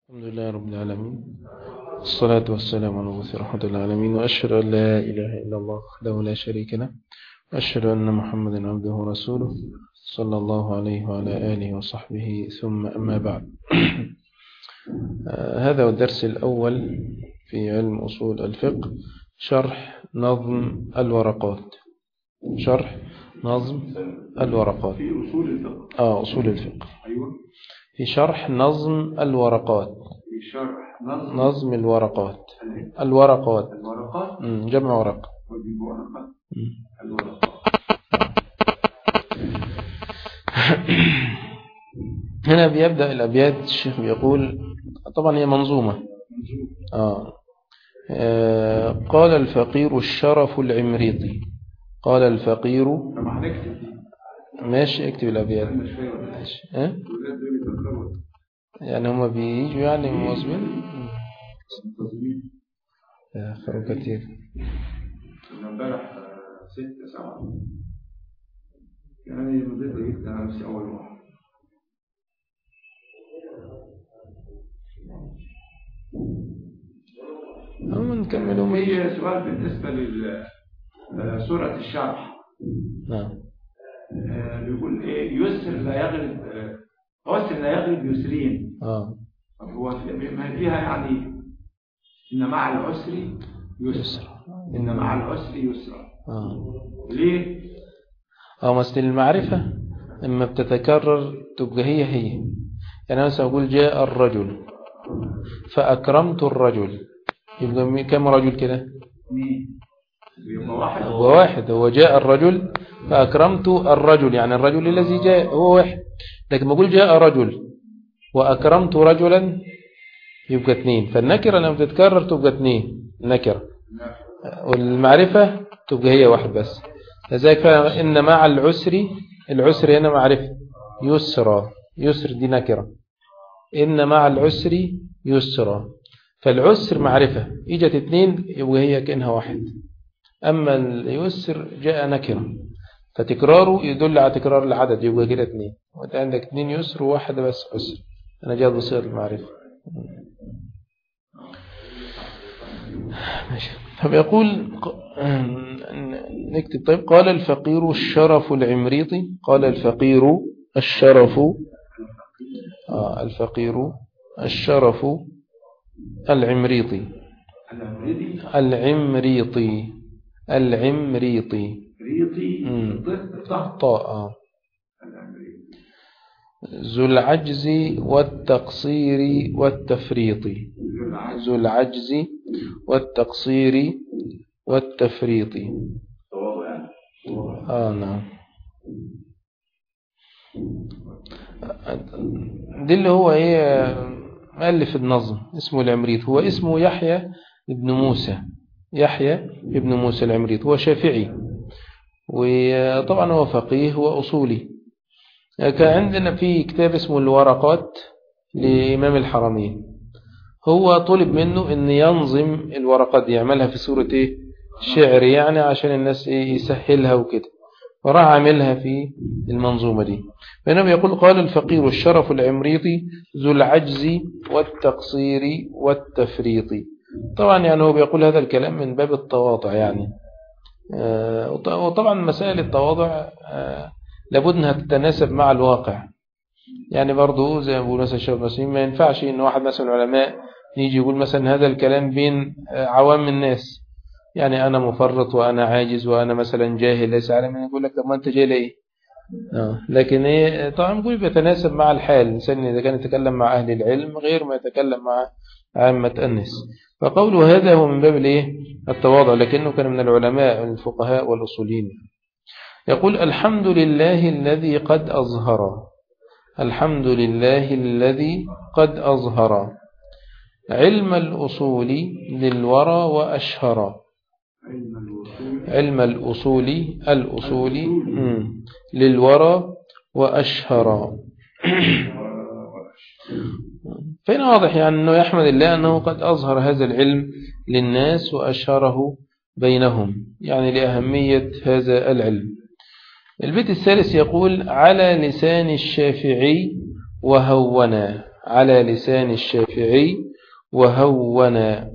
الحمد لله رب العالمين، الصلاة والسلام على رسول رحمة العالمين، وأشهد أن لا إله إلا الله وحده لا شريك له، وأشهد أن محمدا عبده ورسوله صلى الله عليه وعلى آله وصحبه، ثم أما بعد. هذا هو الدرس الأول في علم أصول الفقه، شرح نظم الورقات. شرح نظم الورقات في أصول الفقه. أصول الفقه. أيوة. في شرح نظم الورقات. في شرح نظم الورقات. الورقات جمع ورق. الورقات. هنا بيبدأ الأبيات. الشيخ بيقول، طبعا هي منظومة. قال الفقير الشرف العمريطي. قال الفقير. ماشي، اكتب الأبيات. ماشي. يعني هما بيجوا يعني مواظبين. فرق كتير. امبارح 6-7 يعني مضيت جبت على نفسي أول مرة. نكملوا. في سؤال بالنسبة لسورة الشرح. نعم. بيقول ايه؟ يسر لا يغلب، عسر لا يغلب يسرين. هو ما فيها يعني إن مع العسر يسر. إن مع العسر يسر. ليه؟ مثل المعرفة لما بتتكرر تبقى هي. يعني مثلا أقول جاء الرجل فأكرمت الرجل، يبقى كم رجل كده؟ هو واحد. هو جاء الرجل فأكرمت الرجل، يعني الرجل الذي جاء هو واحد. لكن ما أقول جاء رجل وأكرمت رجلا يبقى 2. فالنكرة لما تتكرر تبقى 2 نكرة، والمعرفة تبقى هي واحد بس. لذلك إن مع العسر هنا معرفة. يسر دي نكرة. إن مع العسر يسرا، فالعسر معرفة إجت 2 يبقى هي كأنها واحد. أما اليسر جاء نكرة، فتكراره يدل على تكرار العدد، يبقى كده 2. وانت عندك 2 يسر وواحدة بس عسر. أنا جاء بصيغة المعرفة. ماشي. فبيقول نكتب. طيب، قال الفقير الشرف العمريطي. قال الفقير الشرف الفقير الشرف العمريطي. العمريطي طاء. ذو العجز والتقصير والتفريط. ذو العجز والتقصير والتفريط. نعم. دي اللي هو مؤلف النظم اسمه العمريط. هو اسمه يحيى ابن موسى العمريط. هو شافعي، وطبعا هو فقيه وأصولي. كان عندنا في كتاب اسمه الورقات لإمام الحرمين. هو طلب منه أن ينظم الورقات دي، يعملها في صورة شعر، يعني عشان الناس يسهلها وكده، وراح عملها في المنظومة دي. فإنه يقول قال الفقير الشرف العمريطي ذو العجز والتقصير والتفريط. طبعا يعني هو بيقول هذا الكلام من باب التواضع يعني. وطبعا مسائل التواضع لابد أنها تتناسب مع الواقع. يعني برضو زي ما بيقول مثلا الشيخ المسلمين، ما ينفعش إن واحد مثلا العلماء يجي يقول مثلا هذا الكلام بين عوام الناس، يعني أنا مفرط وأنا عاجز وأنا مثلا جاهل ليس عالم، يقول لك طب ما أنت جاهل إيه؟ لكن طبعا نقول بيتناسب مع الحال. الإنسان إذا كان يتكلم مع أهل العلم غير ما يتكلم مع عامة الناس. فقوله هذا هو من باب التواضع، لكنه كان من العلماء الفقهاء والأصوليين. يقول الحمد لله الذي قد أظهر. الحمد لله الذي قد أظهر علم الأصول للورى وأشهر. علم الأصول للورى وأشهر. فين واضح يعني أنه يحمد الله أنه قد أظهر هذا العلم للناس وأشهره بينهم، يعني لأهمية هذا العلم. البيت الثالث يقول على لسان الشافعي وهونا. على لسان الشافعي وهونا.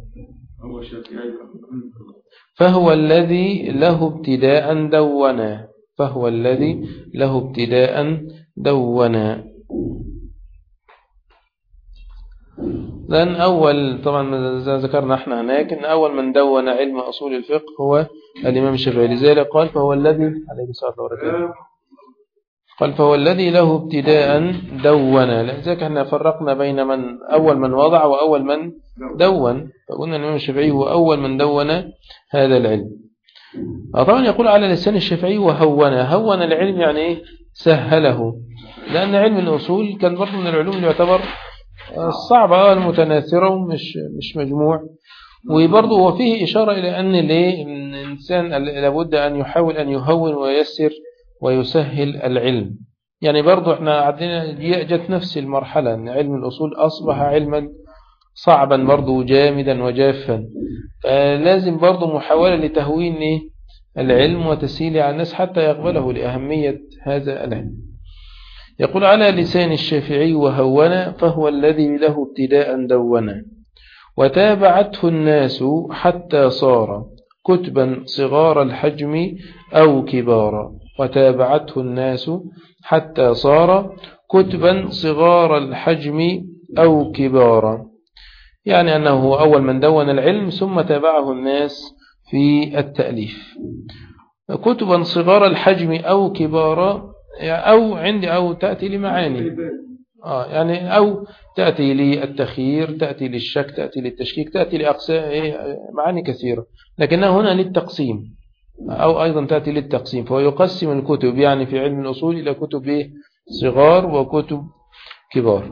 فهو الذي له ابتداء دونا. فهو الذي له ابتداء دونا. لأن أول طبعا زي ذكرنا احنا هناك أن أول من دون علم أصول الفقه هو الإمام الشافعي. لذلك قال فهو الذي عليه الصلاة والسلام قال فهو الذي له ابتداء دونا. لذلك احنا فرقنا بين من أول من وضع وأول من دون، فقلنا الإمام الشافعي هو أول من دون هذا العلم. طبعا يقول على لسان الشافعي وهونا. هون العلم يعني إيه؟ سهله، لأن علم الأصول كان برضو من العلوم اللي يعتبر الصعبة المتناثرة ومش مجموع. وبرضه هو فيه إشارة إلى أن الإنسان لابد أن يحاول أن يهون وييسر ويسهل العلم. يعني برضه احنا عندنا جت نفس المرحلة أن علم الأصول أصبح علما صعبا برضه جامدا وجافا، فلازم برضه محاولة لتهوين العلم وتسهيله على الناس حتى يقبله لأهمية هذا العلم. يقول على لسان الشافعي وهونا. فهو الذي له ابتداء دونا وتابعته الناس حتى صار كتبا صغار الحجم أو كبارا. وتابعته الناس حتى صار كتبا صغار الحجم أو كبارا، يعني أنه هو أول من دون العلم ثم تابعه الناس في التأليف. كتبا صغار الحجم أو كبارا أو تأتي لمعاني يعني أو تأتي للتخيير، تأتي للشك، تأتي للتشكيك، تأتي لأقسام معاني كثيرة، لكنها هنا للتقسيم أو أيضا تأتي للتقسيم. فهو يقسم الكتب يعني في علم الأصول إلى كتب صغار وكتب كبار.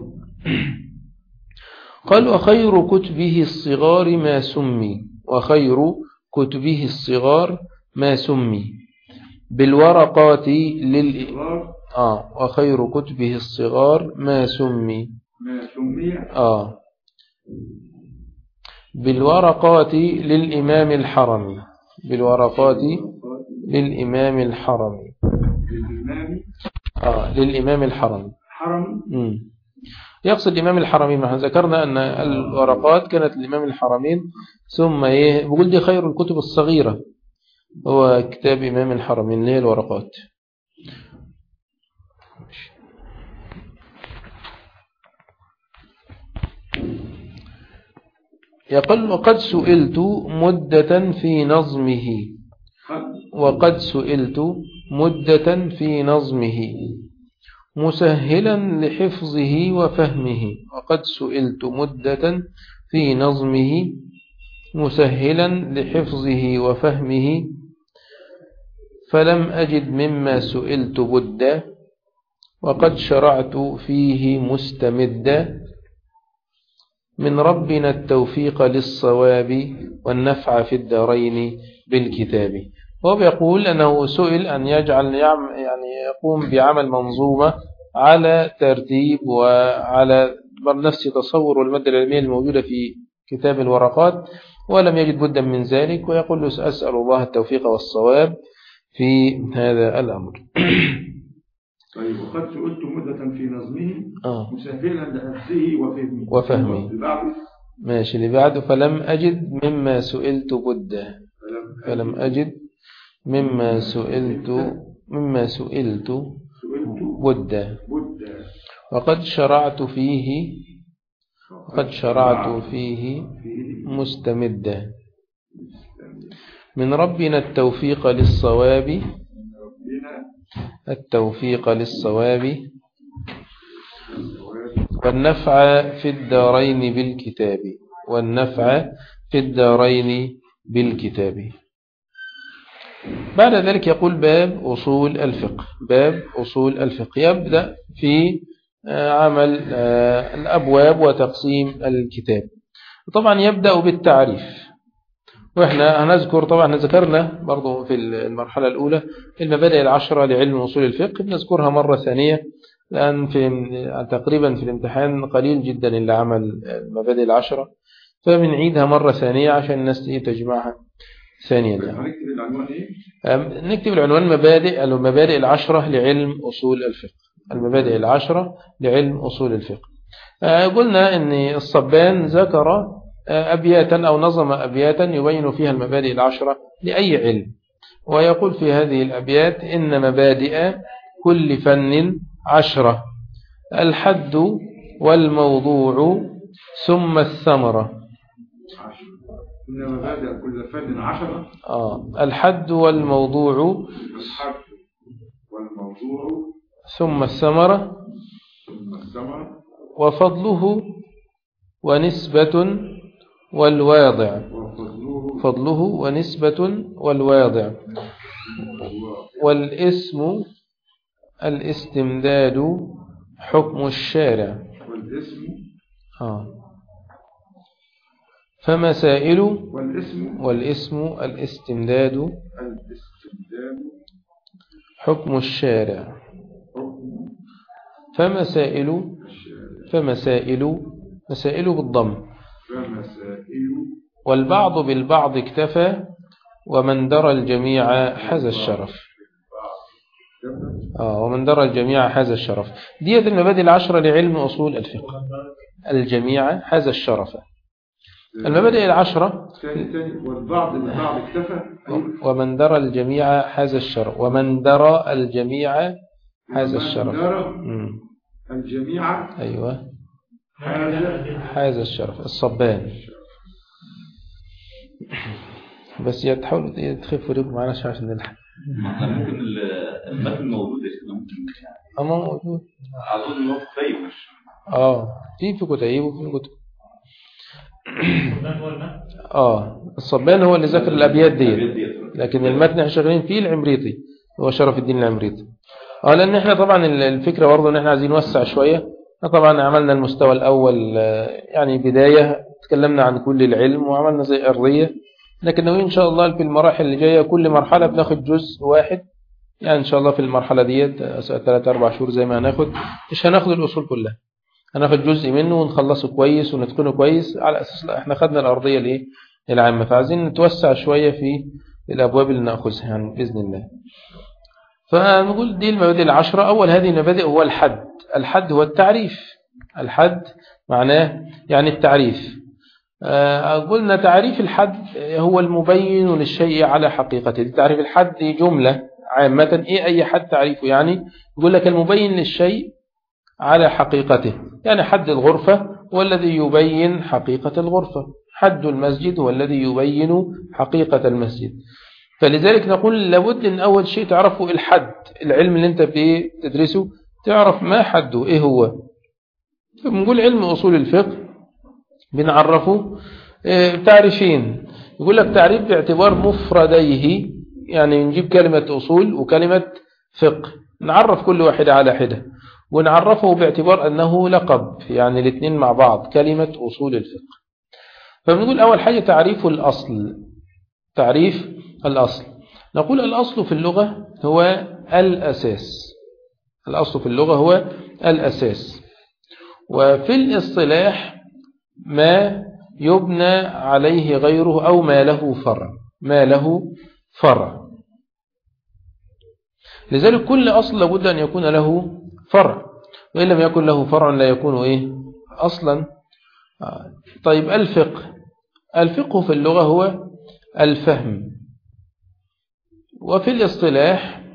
قال وخير كتبه الصغار ما سمي. وخير كتبه الصغار ما سمي بالورقات وخير كتبه الصغار ما سمي بالورقات للإمام الحرمي. بالورقات للإمام الحرمي للإمام الحرمي. يقصد الإمام الحرمين. نحن ذكرنا أن الورقات كانت للإمام الحرمين، ثم بقول دي خير الكتب الصغيرة هو كتاب إمام الحرمين اللي هي الورقات. يقول وقد سئلت مدة في نظمه. وقد سئلت مدة في نظمه مسهلا لحفظه وفهمه. وقد سئلت مدة في نظمه مسهلا لحفظه وفهمه فلم أجد مما سئلت بدا وقد شرعت فيه مستمدا من ربنا التوفيق للصواب والنفع في الدارين بالكتاب. وهو يقول أنه سئل أن يجعل يعني يقوم بعمل منظومة على ترتيب وعلى نفس تصور المادة العلمية الموجودة في كتاب الورقات، ولم يجد بدا من ذلك، ويقول له أسأل الله التوفيق والصواب في هذا الأمر. طيب وقد سئلت مدة في نظمه مسهلا لحفظه وفهمه. ماشي اللي بعده فلم أجد مما سئلت بدا. فلم أجد مما سئلت بدا وقد شرعت فيه مستمدا من ربنا التوفيق للصواب والنفع في الدارين بالكتاب. بعد ذلك يقول باب أصول الفقه. يبدأ في عمل الأبواب وتقسيم الكتاب. طبعا يبدأ بالتعريف، وإحنا هنذكر طبعا ذكرنا برضو في المرحلة الأولى المبادئ العشرة لعلم أصول الفقه، بنذكرها مرة ثانية لأن تقريبا في الامتحان قليل جدا اللي عمل المبادئ العشرة، فبنعيدها مرة ثانية عشان الناس تجمعها ثانيا. نكتب العنوان المبادئ العشرة لعلم أصول الفقه. المبادئ العشرة لعلم أصول الفقه. قلنا أن الصبان ذكر أبياتا أو نظم أبياتا يبين فيها المبادئ العشرة لأي علم، ويقول في هذه الأبيات إن مبادئ كل فن 10: الحد والموضوع ثم الثمرة. إن مبادئ كل فن 10. الحد والموضوع ثم الثمرة وفضله ونسبة والواضع. فضله ونسبة والواضع. والاسم الاستمداد حكم الشارع. فمسائل والاسم الاستمداد حكم الشارع. فمسائل بالضم. والبعض بالبعض اكتفى ومن درى الجميع حاز الشرف. ومن درى الجميع حاز الشرف. دي المبادئ العشرة لعلم أصول الفقه. الجميع حاز الشرف. المبادئ العشرة. والبعض بالبعض اكتفى ومن درى الجميع حاز الشرف. ومن درى الجميع حاز الشرف. الجميع أيوة حاز الشرف. الصبان. بس تحاولوا تخفوا ريكم معنا شوية عشان نلحق. ممكن المتن موجود ممكن موجود. أظن إنه كتيب مش في كتيب وفي كتب. الصبان هو اللي ذكر الأبيات دي، لكن المتن احنا شغالين فيه العمريطي، هو شرف الدين العمريطي. لأن احنا طبعا الفكرة برضه ان احنا عايزين نوسع شوية. طبعا عملنا المستوى الأول يعني بداية، تكلمنا عن كل العلم وعملنا زي أرضية، لكن إن شاء الله في المراحل اللي جاية كل مرحلة بناخد جزء واحد. يعني إن شاء الله في المرحلة ديت 3-4 شهور زي ما هناخد، مش هناخد الأصول كلها، هناخد جزء منه ونخلصه كويس ونتقنه كويس، على أساس احنا خدنا الأرضية العامة، فعايزين نتوسع شوية في الأبواب اللي نأخذها يعني بإذن الله. فنقول دي المبادئ العشرة. أول هذه المبادئ هو الحد. الحد هو التعريف. الحد معناه يعني التعريف. قلنا تعريف الحد هو المبين للشيء على حقيقته. تعريف الحد جملة عامة. أي حد تعريفه يعني يقول لك المبين للشيء على حقيقته. يعني حد الغرفة هو الذي يبين حقيقة الغرفة، حد المسجد هو الذي يبين حقيقة المسجد. فلذلك نقول لابد أن أول شيء تعرفه الحد. العلم اللي أنت بتدرسه تعرف ما حده إيه هو. فبنقول علم أصول الفقه بنعرفه تعريفين. يقول لك تعريف باعتبار مفرديه، يعني نجيب كلمة أصول وكلمة فقه نعرف كل واحد على حدة، ونعرفه باعتبار أنه لقب، يعني الاثنين مع بعض كلمة أصول الفقه. فبنقول أول حاجة تعريف الأصل. تعريف الأصل. نقول الأصل في اللغة هو الأساس. الأصل في اللغة هو الأساس. وفي الاصطلاح ما يبنى عليه غيره أو ما له فرع. ما له فرع. لذلك كل أصل لابد أن يكون له فرع، وإن لم يكن له فرع لا يكون أصلا. طيب الفقه. الفقه في اللغة هو الفهم. وفي الاصطلاح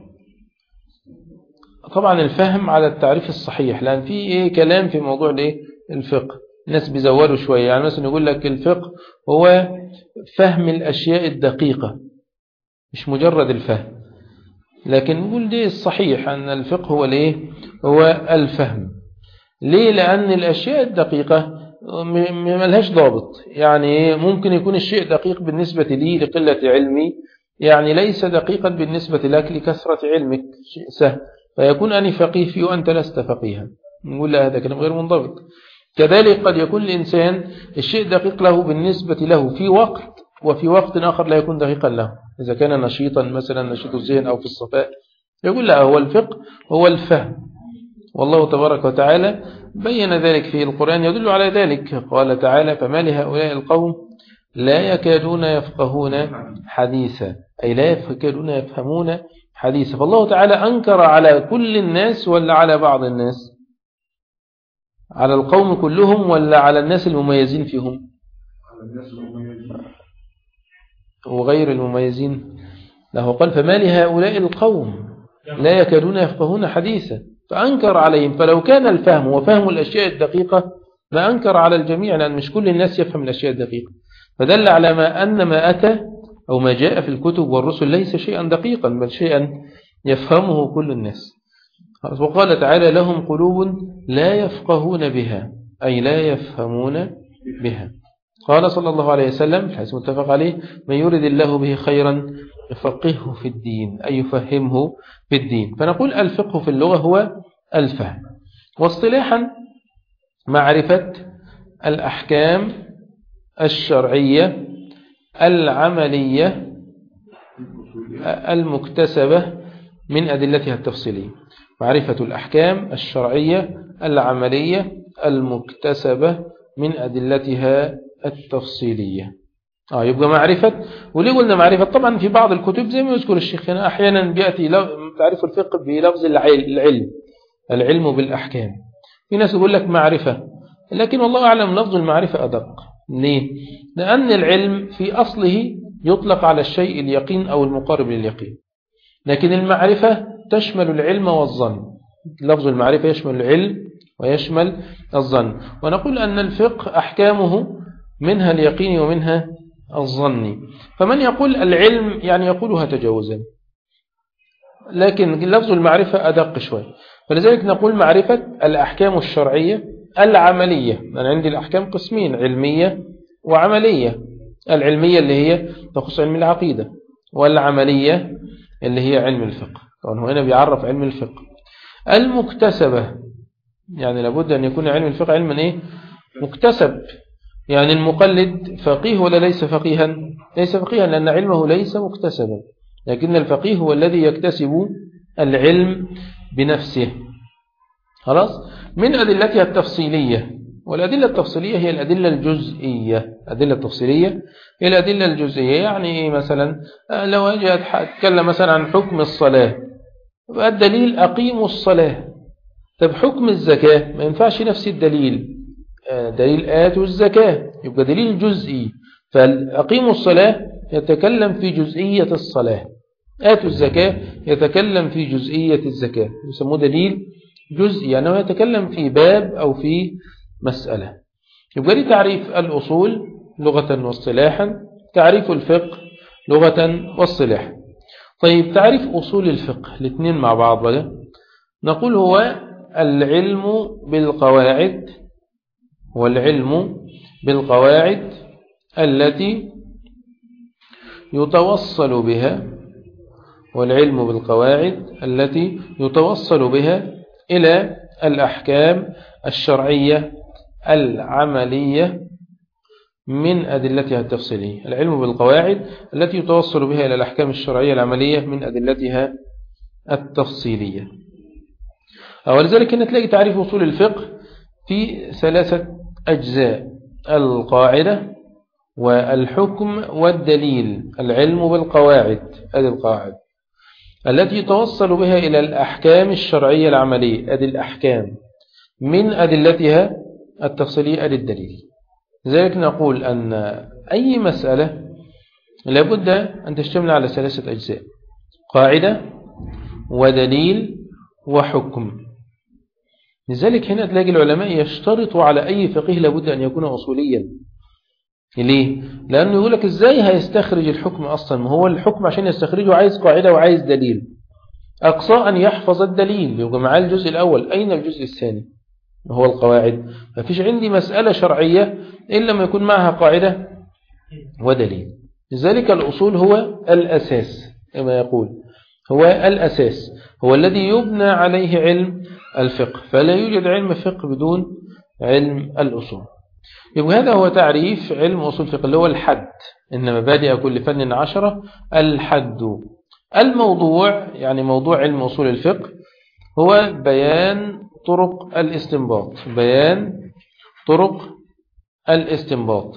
طبعا الفهم على التعريف الصحيح، لأن في كلام في موضوع الفقه الناس بيزودوا شوية. يعني مثلا يقول لك الفقه هو فهم الأشياء الدقيقة، مش مجرد الفهم. لكن نقول دي الصحيح أن الفقه هو هو الفهم. ليه؟ لأن الأشياء الدقيقة ملهاش ضابط. يعني ممكن يكون الشيء دقيق بالنسبة لي لقلة علمي، يعني ليس دقيقا بالنسبة لك لكثرة علمك، شيء سهل، فيكون أني فقيه فيه وأنت لست فقيها. نقول لا، هذا كلام غير منضبط. كذلك قد يكون الإنسان الشيء دقيق له بالنسبة له في وقت، وفي وقت آخر لا يكون دقيقا له. إذا كان نشيطا مثلا نشيط الذهن أو في الصفاء، يقول لا، هو الفقه هو الفهم. والله تبارك وتعالى بين ذلك في القرآن يدل على ذلك. قال تعالى فما لهؤلاء القوم لا يكادون يفقهون حديثا، أي لا يكادون يفهمون حديثا. فالله تعالى أنكر على كل الناس ولا على بعض الناس؟ على القوم كلهم ولا على الناس المميزين فيهم؟ على الناس المميزين وغير المميزين. له قال فما لهؤلاء القوم لا يكادون يفقهون حديثا، فأنكر عليهم. فلو كان الفهم وفهم الأشياء الدقيقة ما أنكر على الجميع، لأن مش كل الناس يفهم الأشياء الدقيقة. فدل على أن ما أتى أو ما جاء في الكتب والرسل ليس شيئا دقيقا، بل شيئا يفهمه كل الناس. وقال تعالى لهم قلوب لا يفقهون بها، أي لا يفهمون بها. قال صلى الله عليه وسلم حيث متفق عليه من يرد الله به خيرا يفقهه في الدين، أي يفهمه في الدين. فنقول الفقه في اللغة هو الفهم. واصطلاحا معرفة الأحكام الشرعية العملية المكتسبة من أدلتها التفصيلية. معرفة الأحكام الشرعية العملية المكتسبة من أدلتها التفصيلية. يبقى معرفة. وليه قلنا معرفة؟ طبعا في بعض الكتب زي ما يذكر الشيخ هنا أحيانا بيأتي تعرف الفقه بلفظ العلم بالأحكام. في ناس يقول لك معرفة، لكن والله أعلم لفظ المعرفة أدق. ليه؟ لأن العلم في أصله يطلق على الشيء اليقين أو المقارب لليقين، لكن المعرفة تشمل العلم والظن. لفظ المعرفة يشمل العلم ويشمل الظن. ونقول أن الفقه أحكامه منها اليقين ومنها الظن. فمن يقول العلم يعني يقولها تجاوزا، لكن لفظ المعرفة أدق شوي. فلذلك نقول معرفة الأحكام الشرعية العملية. أنا عندي الأحكام قسمين، علمية وعملية. العلمية اللي هي تخص علم العقيدة، والعملية اللي هي علم الفقه. طبعا هنا بيعرف علم الفقه المكتسبة، يعني لابد أن يكون علم الفقه علما مكتسب. يعني المقلد فقيه ولا ليس فقيها؟ ليس فقيها، لأن علمه ليس مكتسبا، لكن الفقيه هو الذي يكتسب العلم بنفسه. خلاص. من أدلتها التفصيلية، والأدلة التفصيلية هي الأدلة الجزئية. الأدلة التفصيلية هي الأدلة الجزئية. يعني مثلا لو أجي أتكلم مثلا عن حكم الصلاة، يبقى الدليل أقيموا الصلاة. طب حكم الزكاة ما ينفعش نفس الدليل، دليل آتوا الزكاة، يبقى دليل جزئي. فأقيموا الصلاة يتكلم في جزئية الصلاة، آتوا الزكاة يتكلم في جزئية الزكاة، يسموه دليل جزئي، يعني هو يتكلم في باب أو في مسألة. يبقى لي تعريف الأصول لغة واصطلاحا، تعريف الفقه لغة واصطلاحا. طيب تعريف أصول الفقه الاثنين مع بعض بقى. نقول هو العلم بالقواعد، والعلم بالقواعد التي يتوصل بها، والعلم بالقواعد التي يتوصل بها إلى الأحكام الشرعية العملية من أدلتها التفصيلية. العلم بالقواعد التي يتوصل بها إلى الأحكام الشرعية العملية من أدلتها التفصيلية. ولذلك هنا تلاقي تعريف أصول الفقه في 3 أجزاء: القاعدة والحكم والدليل. العلم بالقواعد، هذه القواعد التي يتوصل بها إلى الأحكام الشرعية العملية، هذه الأحكام من أدلتها التفصيلية، هذه الدليل. لذلك نقول أن أي مسألة لابد أن تشتمل على 3 أجزاء: قاعدة ودليل وحكم. لذلك هنا تلاقي العلماء يشترطوا على أي فقيه لابد أن يكون أصوليا. ليه؟ لأنه يقول لك إزاي هيستخرج الحكم أصلا؟ ما هو الحكم عشان يستخرجه عايز قاعدة وعايز دليل. أقصى أن يحفظ الدليل، يبقى معاه الجزء الأول. أين الجزء الثاني؟ هو القواعد. ما فيش عندي مسألة شرعية إلا ما يكون معها قاعدة ودليل. لذلك الأصول هو الأساس، كما يقول هو الأساس، هو الذي يبنى عليه علم الفقه. فلا يوجد علم فقه بدون علم الأصول. يبقى هذا هو تعريف علم أصول الفقه، اللي هو الحد. إن مبادئ كل فن 10 الحد. الموضوع يعني موضوع علم أصول الفقه هو بيان طرق الاستنباط، بيان طرق الاستنباط،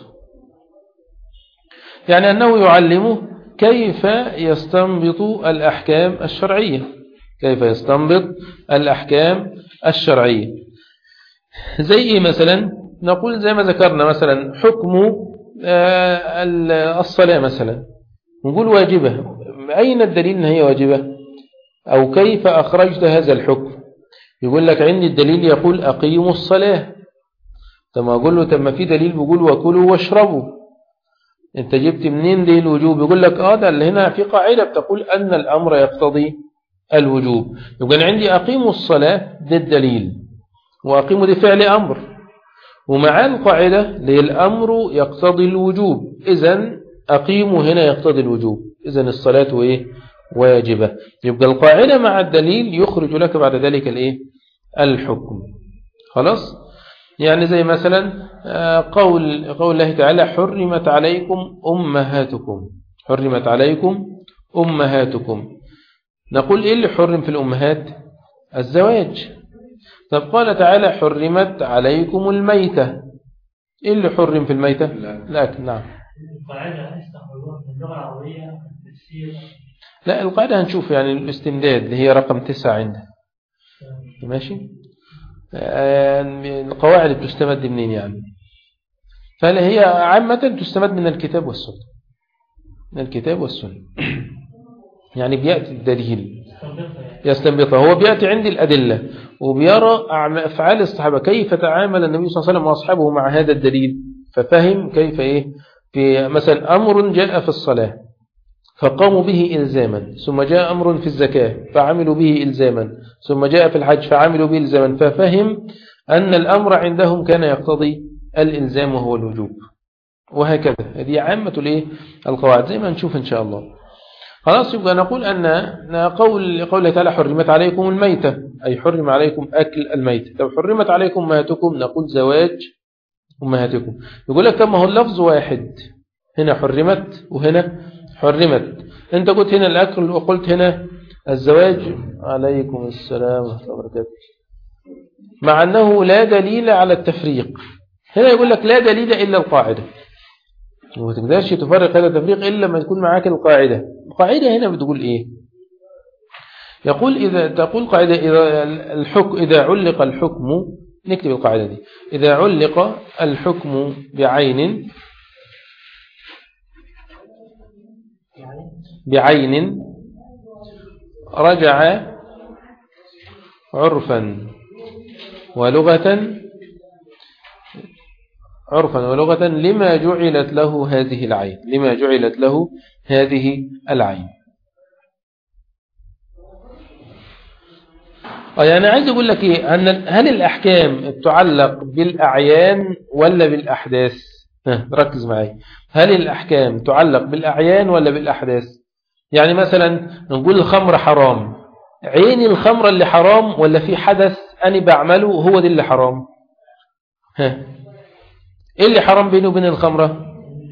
يعني أنه يعلمه كيف يستنبط الأحكام الشرعية، كيف يستنبط الأحكام الشرعية. زي إيه مثلا؟ نقول زي ما ذكرنا مثلا حكم الصلاة مثلا، نقول واجبة. أين الدليل أن هي واجبة؟ أو كيف أخرجت هذا الحكم؟ يقول لك عندي الدليل يقول أقيموا الصلاة. طب ما أقول له طب ما في دليل بيقول وكلوا واشربوا، أنت جبت منين دي الوجوب؟ يقول لك ده اللي هنا في قاعدة بتقول أن الأمر يقتضي الوجوب. يقول عندي أقيموا الصلاة ده الدليل، وأقيموا دي فعل أمر، ومع القاعدة للأمر يقتضي الوجوب، إذن أقيموا هنا يقتضي الوجوب، إذن الصلاة إيه؟ واجبة. يبقى القاعدة مع الدليل يخرج لك بعد ذلك الإيه؟ الحكم. خلاص؟ يعني زي مثلا قول الله تعالى حرمت عليكم أمهاتكم، حرمت عليكم أمهاتكم. نقول إيه اللي حرم في الأمهات؟ الزواج. طب قال تعالى حرمت عليكم الميتة، إيه اللي حرم في الميتة؟ لكن نعم لا القاعدة هنشوف يعني الاستمداد اللي هي رقم 9 عندنا ماشي. القواعد بتستمد منين يعني؟ فهل هي عامة تستمد من الكتاب والسنة، من الكتاب والسنة. يعني بيأتي الدليل يستنبطها، هو بيأتي عندي الأدلة وبيرى أفعال الصحابة كيف تعامل النبي صلى الله عليه وسلم وأصحابه مع هذا الدليل، ففهم كيف إيه. في مثلا أمر جاء في الصلاة فقاموا به إلزاما، ثم جاء أمر في الزكاة فعملوا به إلزاما، ثم جاء في الحج فعملوا به إلزاما، ففهم أن الأمر عندهم كان يقتضي الإلزام وهو الوجوب، وهكذا. هذه عامة القواعد زي ما نشوف إن شاء الله. خلاص يبقى نقول أن قوله تعالى حرمت عليكم الميتة، أي حرم عليكم أكل الميتة. لو حرمت عليكم أمهاتكم نقول زواج أمهاتكم. يقول لك ما هو اللفظ واحد، هنا حرمت وهنا حرمت، أنت قلت هنا الأكل وقلت هنا الزواج. عليكم السلام ورحمة الله وبركاته. مع أنه لا دليل على التفريق، هنا يقول لك لا دليل إلا القاعدة، وما تقدرش تفرق هذا التفريق إلا ما تكون معاك القاعدة. القاعدة هنا بتقول إيه؟ يقول تقول قاعدة إذا علق الحكم، نكتب القاعدة دي، إذا علق الحكم بعين رجع عرفا ولغة لما جعلت له هذه العين، لما جعلت له هذه العين. يعني عايز أقول لك إيه، هل الأحكام تعلق بالأعيان ولا بالأحداث؟ ركز معي، هل الأحكام تعلق بالأعيان ولا بالأحداث؟ يعني مثلا نقول الخمر حرام، عين الخمر اللي حرام ولا في حدث أنا بعمله هو ده اللي حرام؟ إيه اللي حرام بينه وبين الخمرة؟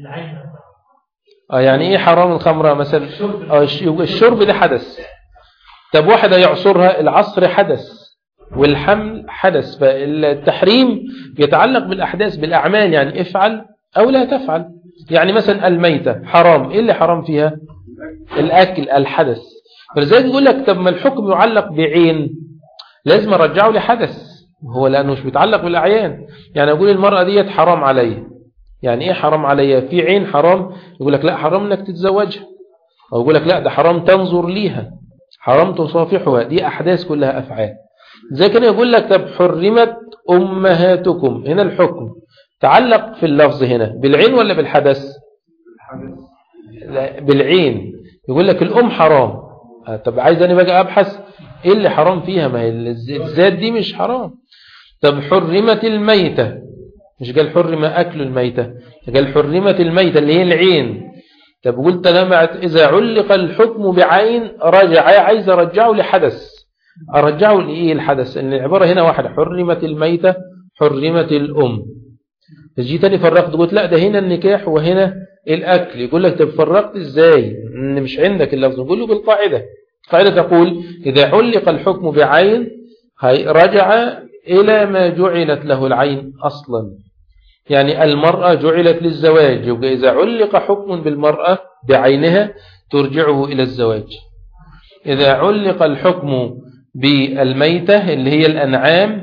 يعني إيه حرام الخمرة مثلا؟ الشرب ده حدث. طب واحدة يعصرها، العصر حدث والحمل حدث، فالتحريم يتعلق بالأحداث بالأعمال، يعني افعل أو لا تفعل. يعني مثلا الميتة حرام، إيه اللي حرام فيها؟ الأكل الحدث. فلذلك يقول لك طب ما الحكم يعلق بعين، لازم أرجعه لحدث، هو لأنه مش بيتعلق بالأعيان. يعني أقول المرأة ديت حرام عليها، يعني إيه حرام عليها؟ في عين حرام، يقول لك لا حرام إنك تتزوجها، أو يقول لك لا ده حرام تنظر ليها، حرام تصافحها، دي أحداث كلها أفعال. زي كان يقول لك طب حرمت أمهاتكم، هنا الحكم تعلق في اللفظ هنا بالعين ولا بالحدث؟ لا بالعين. يقول لك الأم حرام، طب عايز أنا بقى أبحث إيه اللي حرام فيها، ما هي الزاد دي مش حرام. طب حرمت الميتة، مش قال حرم أكل الميتة، قال حرمت الميتة اللي هي العين. طب قلت لما إذا علق الحكم بعين رجع، عايز أرجعه لحدث، أرجعه لإيه الحدث؟ إن العبارة هنا واحدة، حرمت الميتة حرمت الأم. تجي تاني فرقت قلت لا ده هنا النكاح وهنا الأكل. يقول لك طب فرقت إزاي؟ إن مش عندك اللفظ. نقول له بالقاعدة، القاعدة تقول إذا علق الحكم بعين رجع إلى ما جعلت له العين أصلا. يعني المرأة جعلت للزواج، يبقى إذا علق حكم بالمرأة بعينها ترجعه إلى الزواج. إذا علق الحكم بالميتة اللي هي الأنعام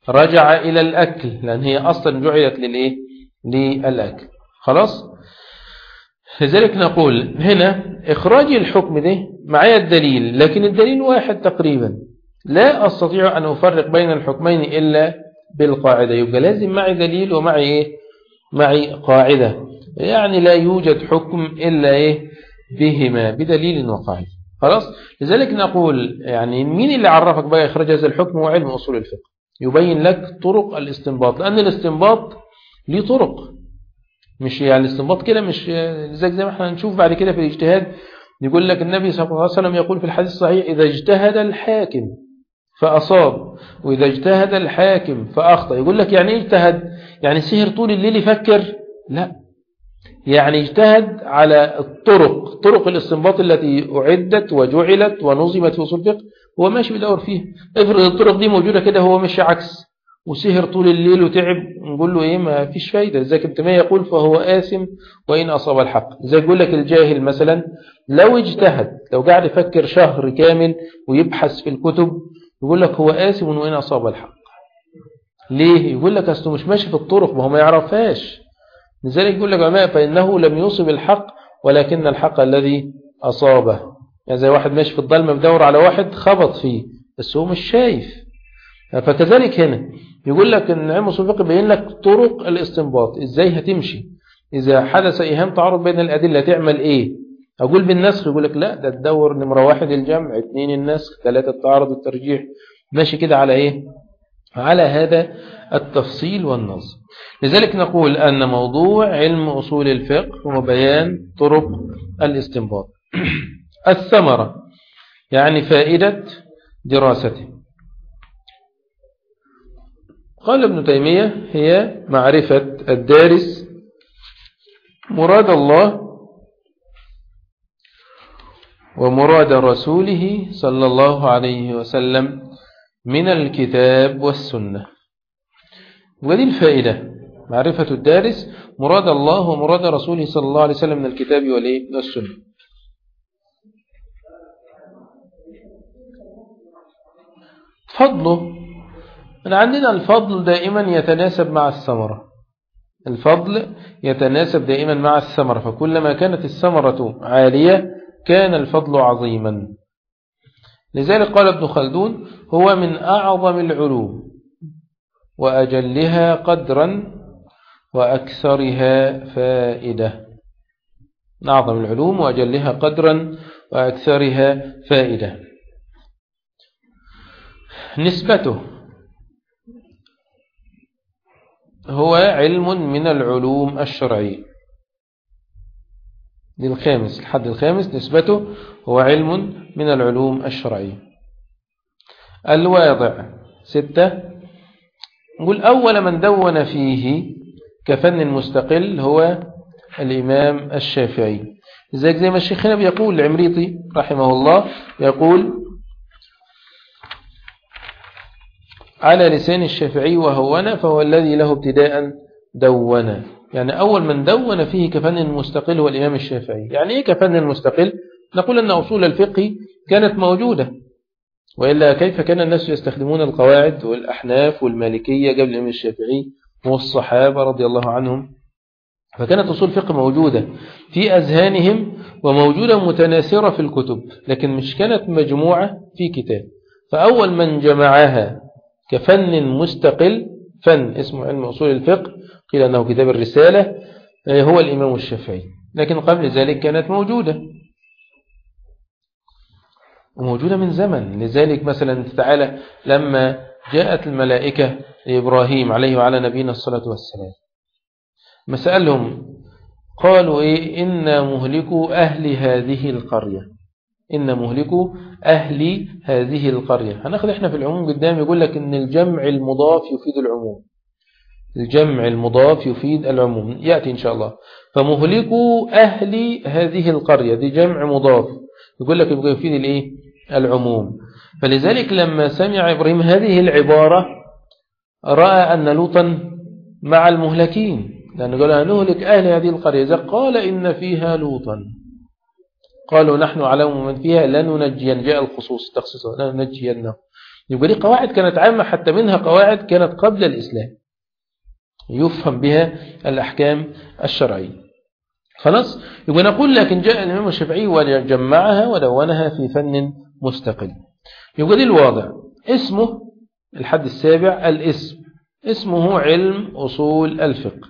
رجع إلى الأكل، لأن هي أصلا جعلت للأكل. خلاص. لذلك نقول هنا إخراج الحكم ده معايا الدليل، لكن الدليل واحد تقريبا، لا أستطيع أن أفرق بين الحكمين إلا بالقاعدة. يبقى لازم معي دليل ومعي معي قاعدة، يعني لا يوجد حكم إلا بهما، بدليل وقاعدة. خلاص. لذلك نقول يعني مين اللي عرفك بقى إخراج هذا الحكم؟ هو علم أصول الفقه، يبين لك طرق الاستنباط، لأن الاستنباط ليه طرق، مش يعني الاستنباط كده مش زي ما احنا هنشوف بعد كده في الاجتهاد. يقول لك النبي صلى الله عليه وسلم يقول في الحديث الصحيح: إذا اجتهد الحاكم فأصاب وإذا اجتهد الحاكم فأخطأ. يقول لك يعني ايه اجتهد؟ يعني سهر طول الليل يفكر؟ لا، يعني اجتهد على طرق الاستنباط التي أعدت وجعلت ونظمت في أصول الفقه، هو ماشي بيدور فيها. افرض الطرق دي موجودة كده هو ماشي عكس وسهر طول الليل وتعب، نقول له ما فيش فايدة. ذاك ابن تيمية يقول: فهو آثم وإن أصاب الحق. زي يقول لك الجاهل مثلا لو اجتهد، لو قاعد يفكر شهر كامل ويبحث في الكتب، يقول لك هو آثم وإن أصاب الحق. ليه؟ يقول لك أصله مش ماشي في الطرق، ما هو ما يعرفهاش. لذلك يقول لك علماء: فإنه لم يصب الحق ولكن الحق الذي أصابه. يعني زي واحد ماشي في الظلمة بدور على واحد خبط فيه بس هو مش شايف. فكذلك هنا يقول لك ان علم اصول الفقه بيين لك طرق الاستنباط ازاي هتمشي. اذا حدث ايهام تعارض بين الادله تعمل ايه؟ اقول بالنسخ، يقول لك لا، ده تدور نمره 1 الجمع، 2 النسخ، 3 التعارض والترجيح، ماشي كده على على هذا التفصيل والنظم. لذلك نقول ان موضوع علم اصول الفقه هو بيان طرق الاستنباط. الثمرة يعني فائدة دراسته. قال ابن تيمية: هي معرفة الدارس مراد الله ومراد رسوله صلى الله عليه وسلم من الكتاب والسنة. ودي الفائدة، معرفة الدارس مراد الله ومراد رسوله صلى الله عليه وسلم من الكتاب والسنة. فضله، عندنا الفضل دائما يتناسب مع الثمرة، الفضل يتناسب دائما مع الثمرة، فكلما كانت الثمرة عالية كان الفضل عظيما. لذلك قال ابن خلدون: هو من أعظم العلوم وأجلها قدرا وأكثرها فائدة. أعظم العلوم وأجلها قدرا وأكثرها فائدة. نسبته هو علم من العلوم الشرعية. للخامس، الحد الخامس، نسبته هو علم من العلوم الشرعية. الواضع 6، نقول أول من دون فيه كفن مستقل هو الإمام الشافعي. زي ما الشيخنا بيقول العمريطي رحمه الله، يقول: على لسان الشافعي وهونا فهو الذي له ابتداء دونا. يعني أول من دون فيه كفن مستقل هو الإمام الشافعي. يعني إيه كفن مستقل؟ نقول أن أصول الفقه كانت موجودة، وإلا كيف كان الناس يستخدمون القواعد والأحناف والمالكية قبل الإمام الشافعي والصحابة رضي الله عنهم؟ فكانت أصول فقه موجودة في أذهانهم وموجودة متناثرة في الكتب، لكن مش كانت مجموعة في كتاب. فأول من جمعها كفن مستقل، فن اسمه علم أصول الفقه، قيل أنه كتاب الرسالة، هو الإمام الشافعي. لكن قبل ذلك كانت موجودة وموجودة من زمن. لذلك مثلا تعالى لما جاءت الملائكة لإبراهيم عليه وعلى نبينا الصلاة والسلام، ما سألهم قالوا: إنا مهلكوا أهل هذه القرية، إن مهلكوا أهل هذه القرية. هناخد إحنا في العموم قدام، يقول لك إن الجمع المضاف يفيد العموم، الجمع المضاف يفيد العموم، يأتي إن شاء الله. فمهلكوا أهل هذه القرية دي جمع مضاف، يقول لك يبقى يفيد العموم. فلذلك لما سمع إبراهيم هذه العبارة رأى أن لوطا مع المهلكين، لأنه قال: نهلك أهل هذه القرية. إذا قال إن فيها لوطا، قالوا: نحن علم من فيها لننجين، جاء الخصوص تخصيصه، لننجينه. يبقى دي قواعد كانت عامة، حتى منها قواعد كانت قبل الإسلام يفهم بها الأحكام الشرعية. خلاص، يبقى نقول لكن جاء الإمام الشافعي وجمعها ودونها في فن مستقل. يبقى دي الواضع. اسمه الحد السابع الاسم، اسمه علم أصول الفقه.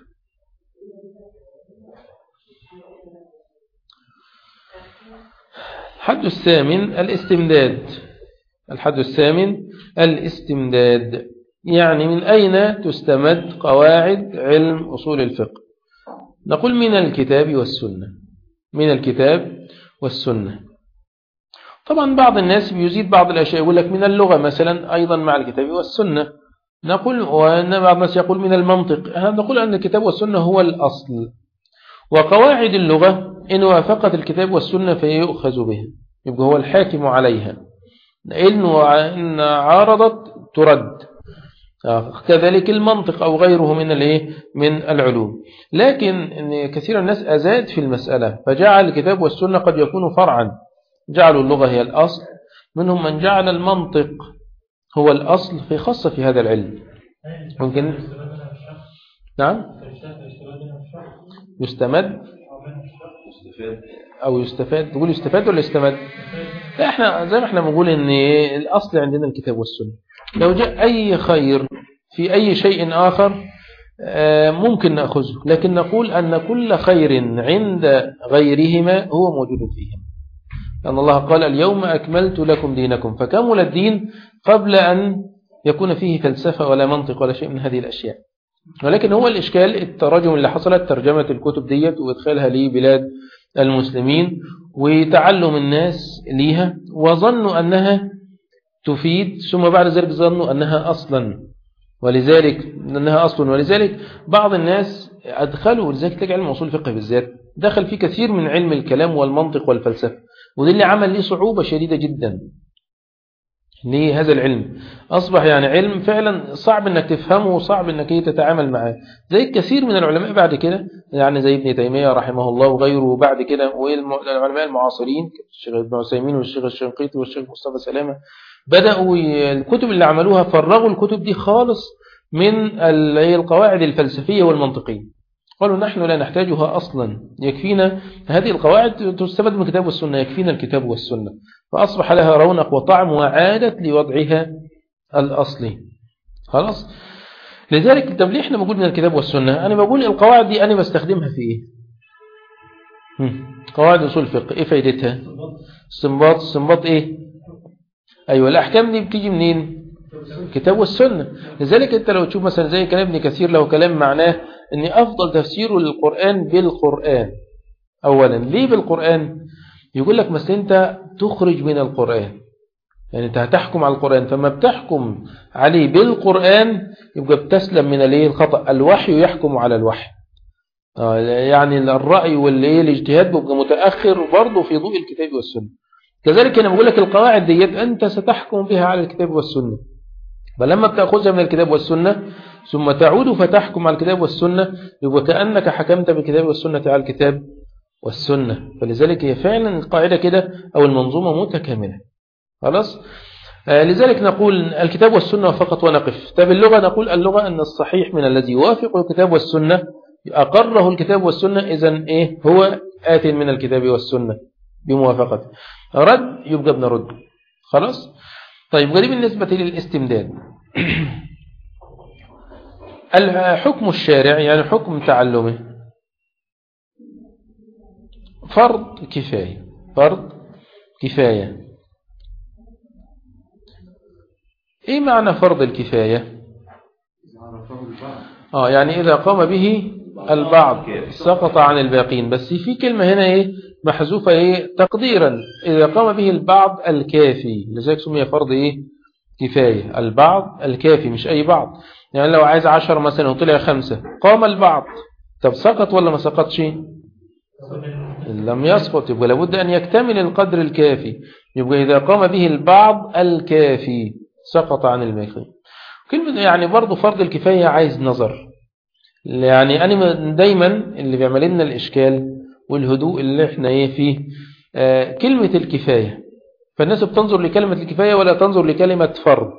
الحد الثامن الاستمداد. الحد الثامن الاستمداد، يعني من أين تستمد قواعد علم أصول الفقه؟ نقول من الكتاب والسنة. من الكتاب والسنة. طبعا بعض الناس بيزيد بعض الأشياء، يقول لك من اللغة مثلا أيضا مع الكتاب والسنة. نقول، وأن بعض الناس يقول من المنطق. نقول أن الكتاب والسنة هو الأصل، وقواعد اللغة إن وافقت الكتاب والسنة فيؤخذ بها، يبقى هو الحاكم عليها. إن عارضت ترد. كذلك المنطق أو غيره من العلوم. لكن إن كثير الناس أزاد في المسألة، فجعل الكتاب والسنة قد يكون فرعا، جعلوا اللغة هي الأصل. منهم من جعل المنطق هو الأصل، في خاصة في هذا العلم. ممكن نعم يستمد أو يستفاد. تقول يستفاد ولا يستمد؟ لا، احنا زي ما احنا بنقول ان الأصل عندنا الكتاب والسنة. لو جاء أي خير في أي شيء آخر ممكن نأخذه، لكن نقول أن كل خير عند غيرهما هو موجود فيهم، لأن الله قال اليوم أكملت لكم دينكم، فكمل الدين قبل أن يكون فيه فلسفة ولا منطق ولا شيء من هذه الأشياء. ولكن هو الإشكال التراجم اللي حصلت، ترجمة الكتب ديت وإدخالها لبلاد المسلمين وتعلم الناس ليها، وظنوا أنها تفيد، ثم بعد ذلك ظنوا أنها ولذلك بعض الناس أدخلوا، لذلك تلاقي علم أصول الفقه بالذات دخل فيه كثير من علم الكلام والمنطق والفلسفة، وده اللي عمل ليه صعوبة شديدة جدا لهذا العلم. أصبح يعني علم فعلا صعب أنك تفهمه وصعب أنك تتعامل معه، زي كثير من العلماء بعد كده، يعني زي ابن تيمية رحمه الله وغيره بعد كده، والعلماء المعاصرين الشيخ ابن عثيمين والشيخ الشنقيطي والشيخ مصطفى سلامة، بدأوا الكتب اللي عملوها فرغوا الكتب دي خالص من القواعد الفلسفية والمنطقية. قالوا نحن لا نحتاجها أصلا، يكفينا هذه القواعد تستفاد من الكتاب والسنة، يكفينا الكتاب والسنة. فأصبح لها رونق وطعم وعادت لوضعها الأصلي. خلاص، لذلك طب ليه احنا بنقول من الكتاب والسنة؟ أنا بقول القواعد دي أنا بستخدمها في إيه؟ قواعد أصول الفقه إيه فايدتها؟ استنباط إيه؟ أيوة، الأحكام دي بتيجي منين؟ الكتاب والسنة. لذلك أنت لو تشوف مثلا زي كلام ابن كثير، له كلام معناه أن أفضل تفسير للقرآن بالقرآن. أولا ليه بالقرآن؟ يقول لك مثلا أنت تخرج من القرآن، يعني أنت هتحكم على القرآن، فما بتحكم عليه بالقرآن يبقى بتسلم من الخطأ. الوحي يحكم على الوحي، يعني الرأي والاجتهاد بيبقى متأخر برضه في ضوء الكتاب والسنة. كذلك أنا بقول لك القواعد ديت أنت ستحكم بها على الكتاب والسنة، فلما بتأخذها من الكتاب والسنة ثم تعود فتحكم على الكتاب والسنة يبقى كأنك حكمت بالكتاب والسنة على الكتاب والسنة. فلذلك هي فعلا القاعدة كده أو المنظومة متكاملة. خلاص، لذلك نقول الكتاب والسنة فقط ونقف. طب اللغة، نقول اللغة أن الصحيح من الذي يوافق الكتاب والسنة أقره الكتاب والسنة، إذن إيه هو آت من الكتاب والسنة بموافقته. رد يبقى بنرد. خلاص. طيب، ودي بالنسبة للاستمداد. الحكم الشارع يعني حكم تعلمه فرض كفاية. ايه معنى فرض الكفاية؟ يعني اذا قام به البعض سقط عن الباقين. بس في كلمة هنا محذوفة تقديرا، اذا قام به البعض الكافي، لذلك سمي فرض كفاية. البعض الكافي مش اي بعض، يعني لو عايز 10 مثلا وطلع 5 قام البعض، طب سقط ولا ما سقطش؟ لم يسقط، يبقى لابد أن يكتمل القدر الكافي. يبقى إذا قام به البعض الكافي سقط عن الباقي. كلمة يعني برضو فرض الكفاية عايز نظر، يعني أنا دايما اللي بيعمل لنا الإشكال والهدوء اللي احنا فيه كلمة الكفاية. فالناس بتنظر لكلمة الكفاية ولا تنظر لكلمة فرض.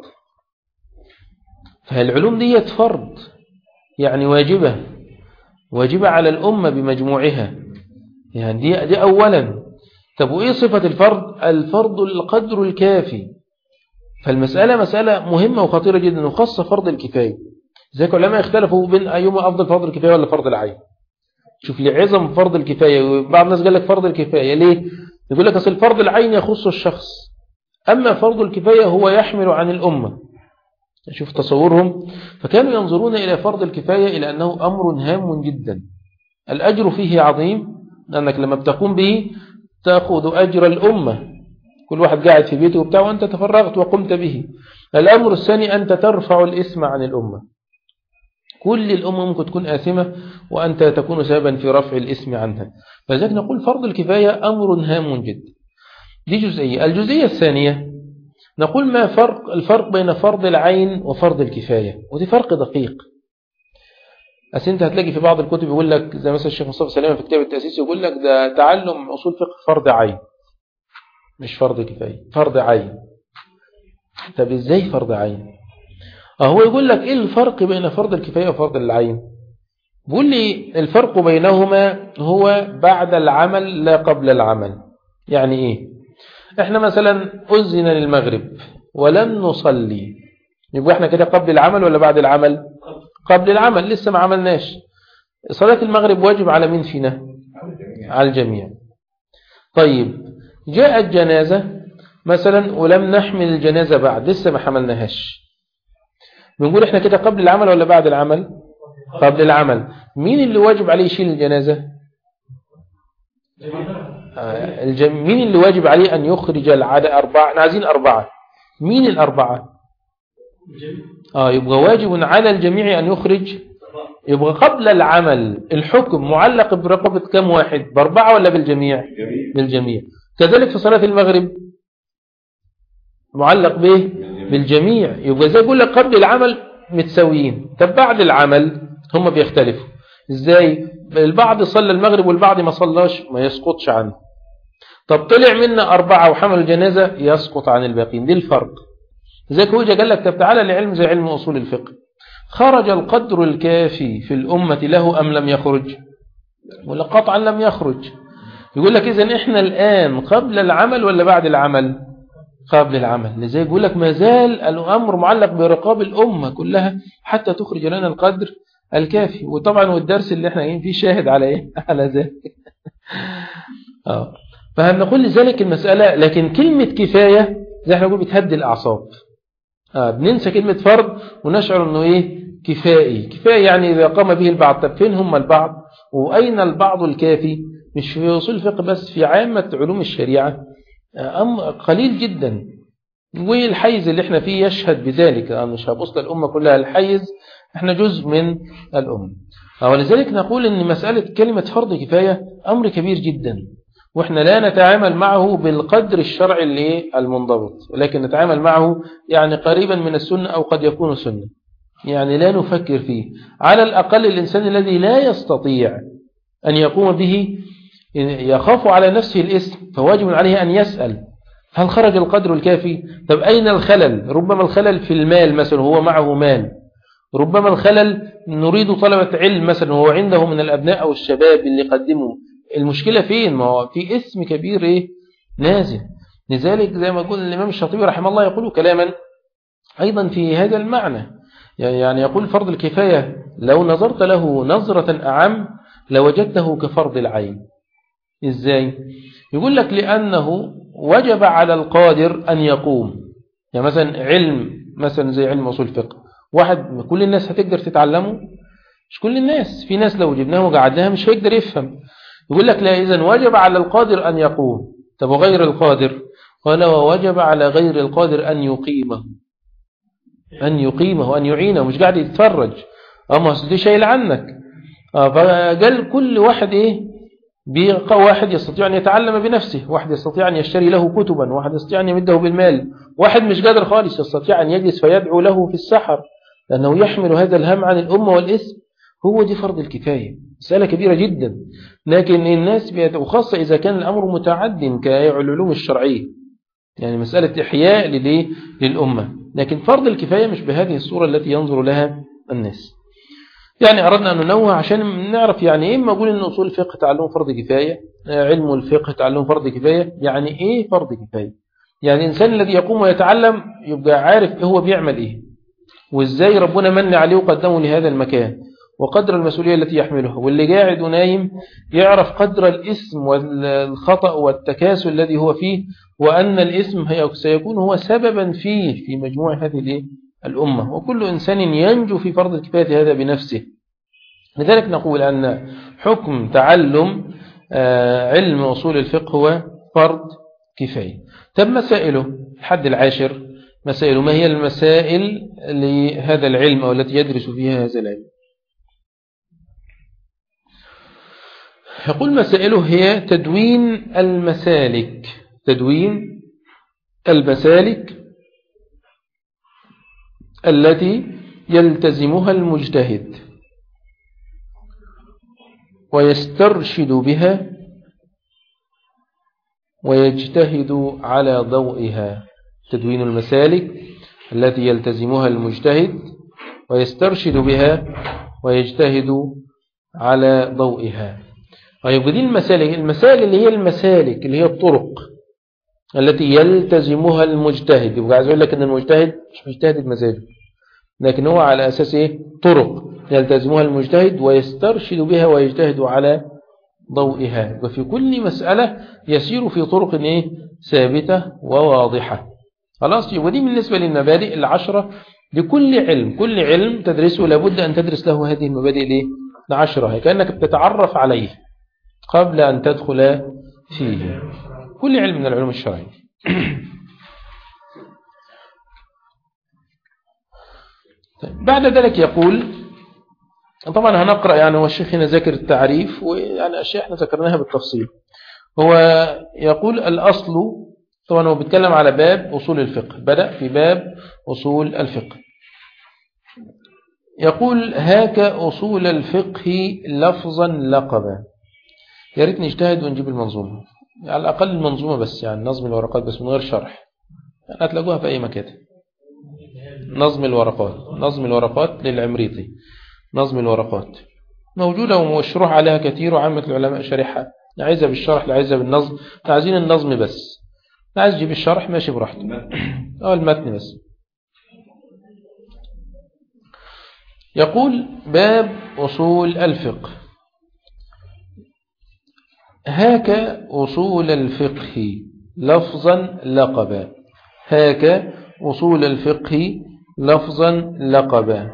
فالعلوم دي فرض، يعني واجبة على الأمة بمجموعها، يعني دي أولا. طب وإيه صفة الفرض؟ الفرض القدر الكافي. فالمسألة مسألة مهمة وخطيرة جدا، وخاصة فرض الكفاية. ذلك علماء اختلفوا بين أيهما أفضل، فرض الكفاية ولا فرض العين. شوف لي عظم فرض الكفاية. وبعض الناس قال لك فرض الكفاية ليه؟ يقول لك أصل فرض العين يخص الشخص، أما فرض الكفاية هو يحمل عن الأمة. شوف تصورهم. فكانوا ينظرون إلى فرض الكفاية إلى أنه أمر هام جدا، الأجر فيه عظيم، لأنك لما بتقوم به تأخذ أجر الأمة، كل واحد قاعد في بيته وبتاع وأنت تفرغت وقمت به. الأمر الثاني أنت ترفع الإثم عن الأمة، كل الأمة ممكن تكون آثمة وأنت تكون سببا في رفع الإثم عنها. فلذلك نقول فرض الكفاية أمر هام جدا. دي جزئية. الجزئية الثانية نقول ما الفرق بين فرض العين وفرض الكفاية، ودي فرق دقيق. أصل أنت هتلاقي في بعض الكتب يقول لك زي مثلا الشيخ مصطفى سلامة في كتاب التأسيس يقول لك ده تعلم أصول فقه فرض عين مش فرض كفاية، فرض عين. طب إزاي فرض عين؟ هو يقول لك إيه الفرق بين فرض الكفاية وفرض العين؟ بيقول لي الفرق بينهما هو بعد العمل لا قبل العمل. يعني إيه؟ إحنا مثلا أذن للمغرب ولم نصلي، يبقى إحنا كده قبل العمل ولا بعد العمل؟ قبل العمل، لسه ما عملناش. صلاة المغرب واجب على مين فينا؟ على الجميع. طيب جاءت جنازة مثلا ولم نحمل الجنازة بعد، لسه ما حملناهاش، بنقول إحنا كده قبل العمل ولا بعد العمل؟ قبل العمل. مين اللي واجب عليه يشيل الجنازة؟ مين اللي واجب عليه أن يخرج العدد 4؟ احنا عايزين 4. مين الأربعة؟ يبقى واجب على الجميع أن يخرج. يبقى قبل العمل الحكم معلق برقبة كم واحد؟ ب4 ولا بالجميع؟ بالجميع. كذلك في صلاة المغرب معلق به بالجميع. يبقى زي يقول لك قبل العمل متساويين. طب بعد العمل هم بيختلفوا. ازاي؟ البعض صلى المغرب والبعض ما صلاش، ما يسقطش عنه. طب طلع منا 4 وحمل الجنازة يسقط عن الباقين. دي الفرق. زي هو قال لك طب تعالى لعلم زي علم أصول الفقه، خرج القدر الكافي في الأمة له أم لم يخرج؟ ولا قطعا لم يخرج. يقول لك إذن إحنا الآن قبل العمل ولا بعد العمل؟ قبل العمل. لذلك يقول لك ما زال الأمر معلق برقاب الأمة كلها حتى تخرج لنا القدر الكافي. وطبعا والدرس اللي احنا جايين فيه شاهد على ايه؟ على ذلك. فهنقول لذلك المسألة. لكن كلمة كفاية زي احنا نقول بتهدي الأعصاب. بننسى كلمة فرض ونشعر انه ايه؟ كفائي. كفاية يعني إذا قام به البعض. طب فين هم البعض؟ وأين البعض الكافي؟ مش في أصول الفقه بس، في عامة علوم الشريعة قليل جدا. والحيز اللي احنا فيه يشهد بذلك. مش هبص الأمة كلها، الحيز احنا جزء من الأمة. ولذلك نقول ان مسألة كلمة فرض كفاية أمر كبير جدا، واحنا لا نتعامل معه بالقدر الشرعي اللي المنضبط، ولكن نتعامل معه يعني قريبا من السنة أو قد يكون سنة، يعني لا نفكر فيه. على الأقل الإنسان الذي لا يستطيع أن يقوم به يخاف على نفسه الإثم، فواجب عليه أن يسأل هل خرج القدر الكافي؟ طب أين الخلل؟ ربما الخلل في المال مثلا، هو معه مال. ربما الخلل نريد طلبة علم مثلا، هو عنده من الأبناء أو الشباب اللي قدموا. المشكلة فين؟ ما هو في اسم كبير نازل. لذلك زي ما يقول الإمام الشاطبي رحمه الله يقول كلاما أيضا في هذا المعنى، يعني يقول فرض الكفاية لو نظرت له نظرة أعم لوجدته كفرض العين. إزاي؟ يقول لك لأنه وجب على القادر أن يقوم. يعني مثلا علم مثلا زي علم أصول الفقه، واحد كل الناس هتقدر تتعلمه؟ مش كل الناس. في ناس لو جبناه وقعدناها مش هيقدر يفهم. يقول لك لا، إذن وجب على القادر أن يقوم. طب وغير القادر؟ قال ووجب على غير القادر أن يقيمه، أن يقيمه وأن يعينه، مش قاعد يتفرج. ما دي شايل عنك. فقال كل واحد بيبقى واحد يستطيع أن يتعلم بنفسه، واحد يستطيع أن يشتري له كتبا، واحد يستطيع أن يمده بالمال، واحد مش قادر خالص يستطيع أن يجلس فيدعو له في السحر لأنه يحمل هذا الهم عن الأمة والإثم. هو دي فرض الكفاية، مسألة كبيرة جدا. لكن الناس وخاصة إذا كان الأمر متعد كالعلوم الشرعية، يعني مسألة إحياء للأمة. لكن فرض الكفاية مش بهذه الصورة التي ينظر لها الناس. يعني أردنا أن ننوه عشان نعرف يعني إيه ما أقول إن أصول الفقه تعلم فرض كفاية، علم الفقه تعلم فرض كفاية، يعني إيه فرض كفاية؟ يعني الإنسان الذي يقوم ويتعلم يبقى عارف إيه هو بيعمل إيه، وإزاي ربنا من عليه وقدمه لهذا المكان، وقدر المسؤولية التي يحملها. واللي قاعد ونايم يعرف قدر الإثم والخطأ والتكاسل الذي هو فيه، وأن الإثم سيكون هو سببا في مجموع هذه الأمة. وكل إنسان ينجو في فرض الكفاية هذا بنفسه. لذلك نقول أن حكم تعلم علم أصول الفقه هو فرض كفاية. طب مسائله الحد العاشر، مسائله ما هي المسائل لهذا العلم أو التي يدرس فيها هذا العلم؟ يقول مسائله هي تدوين المسالك، تدوين المسالك التي يلتزمها المجتهد ويسترشد بها ويجتهد على ضوئها. تدوين المسالك التي يلتزمها المجتهد ويسترشد بها ويجتهد على ضوئها. طيب دي المسالك اللي هي المسالك اللي هي الطرق التي يلتزمها المجتهد. يبقى عايز أقول لك أن المجتهد مش مجتهد بمزاجه، لكن هو على أساس طرق يلتزمها المجتهد ويسترشد بها ويجتهد على ضوئها. وفي كل مسألة يسير في طرق ثابتة وواضحة. خلاص، يبقى دي بالنسبة للمبادئ العشرة لكل علم. كل علم تدرسه لابد أن تدرس له هذه المبادئ العشرة، كأنك بتتعرف عليه قبل أن تدخل فيه. كل علم من العلوم الشرعية. بعد ذلك يقول، طبعا هنقرأ يعني والشيخ هنا ذكر التعريف ويعني أشياء احنا ذكرناها بالتفصيل. هو يقول الأصل، طبعا هو بيتكلم على باب أصول الفقه، بدأ في باب أصول الفقه. يقول هاك أصول الفقه لفظا لقبا. يا ريت نجتهد ونجيب المنظومة، على الأقل المنظومة بس، يعني نظم الورقات بس من غير شرح، يعني هتلاقوها في أي مكان. نظم الورقات للعمريطي، نظم الورقات موجودة ومشروح عليها كثير، وعامة العلماء شرحها، عايزة بالشرح عايزة بالنظم. عايزين النظم بس، عايز تجيب الشرح ماشي براحته. المتن بس. يقول باب أصول الفقه. هاك أصول الفقه لفظا لقبا. هاك أصول الفقه لفظا لقبا.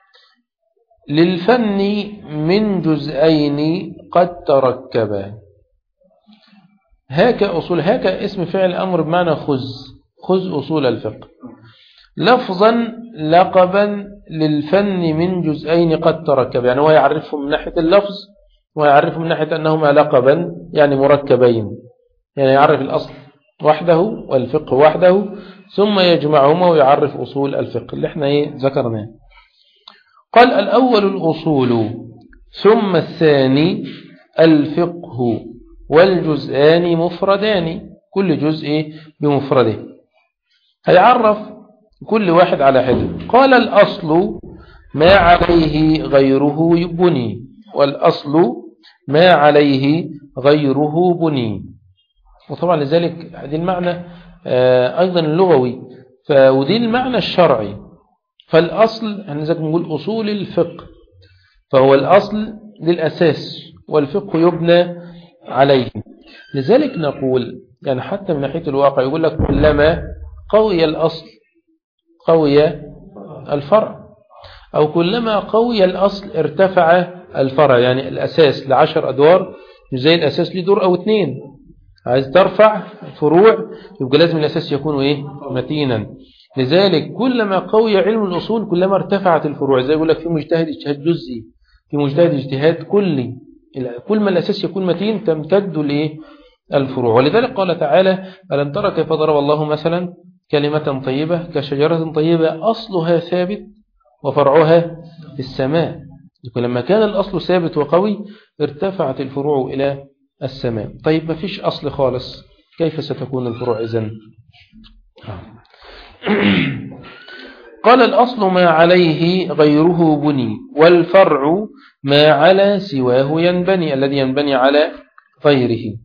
للفن من جزئين قد تركبا. هاك أصول، هاك اسم فعل أمر بمعنى خذ أصول الفقه. لفظا لقبا للفن من جزئين قد تركب، يعني هو يعرفهم من ناحية اللفظ ويعرفهم من ناحية أنهما لقبا يعني مركبين، يعني يعرف الأصل وحده والفقه وحده ثم يجمعهما ويعرف أصول الفقه اللي احنا ذكرناه. قال الأول الأصول ثم الثاني الفقه والجزءان مفردان، كل جزء بمفرده. هيعرف كل واحد على حده. قال الأصل ما عليه غيره بني، والأصل ما عليه غيره بني. وطبعا لذلك هذه المعنى أيضا اللغوي، ودي المعنى الشرعي. فالأصل يعني زي ما نقول أصول الفقه، فهو الأصل للأساس والفقه يبنى عليه. لذلك نقول يعني حتى من ناحية الواقع يقول لك كلما قوي الأصل قوي الفرع، أو كلما قوي الأصل ارتفع الفرع. يعني الأساس ل10 أدوار مش زي الأساس لدور أو 2. عايز ترفع فروع يبقى لازم الأساس يكون متينا. لذلك كلما قوي علم الأصول كلما ارتفعت الفروع. زي يقول لك في مجتهد اجتهاد جزئي، في مجتهد اجتهاد كلي. كل ما الأساس يكون متين تمتد الفروع. ولذلك قال تعالى ألم ترى كيف ضرب الله مثلا كلمة طيبة كشجرة طيبة أصلها ثابت وفرعها في السماء. لما كان الأصل ثابت وقوي ارتفعت الفروع إلى السماء. طيب ما فيش أصل خالص، كيف ستكون الفروع إذن؟ قال الأصل ما عليه غيره بني، والفرع ما على سواه ينبني، الذي ينبني على غيره.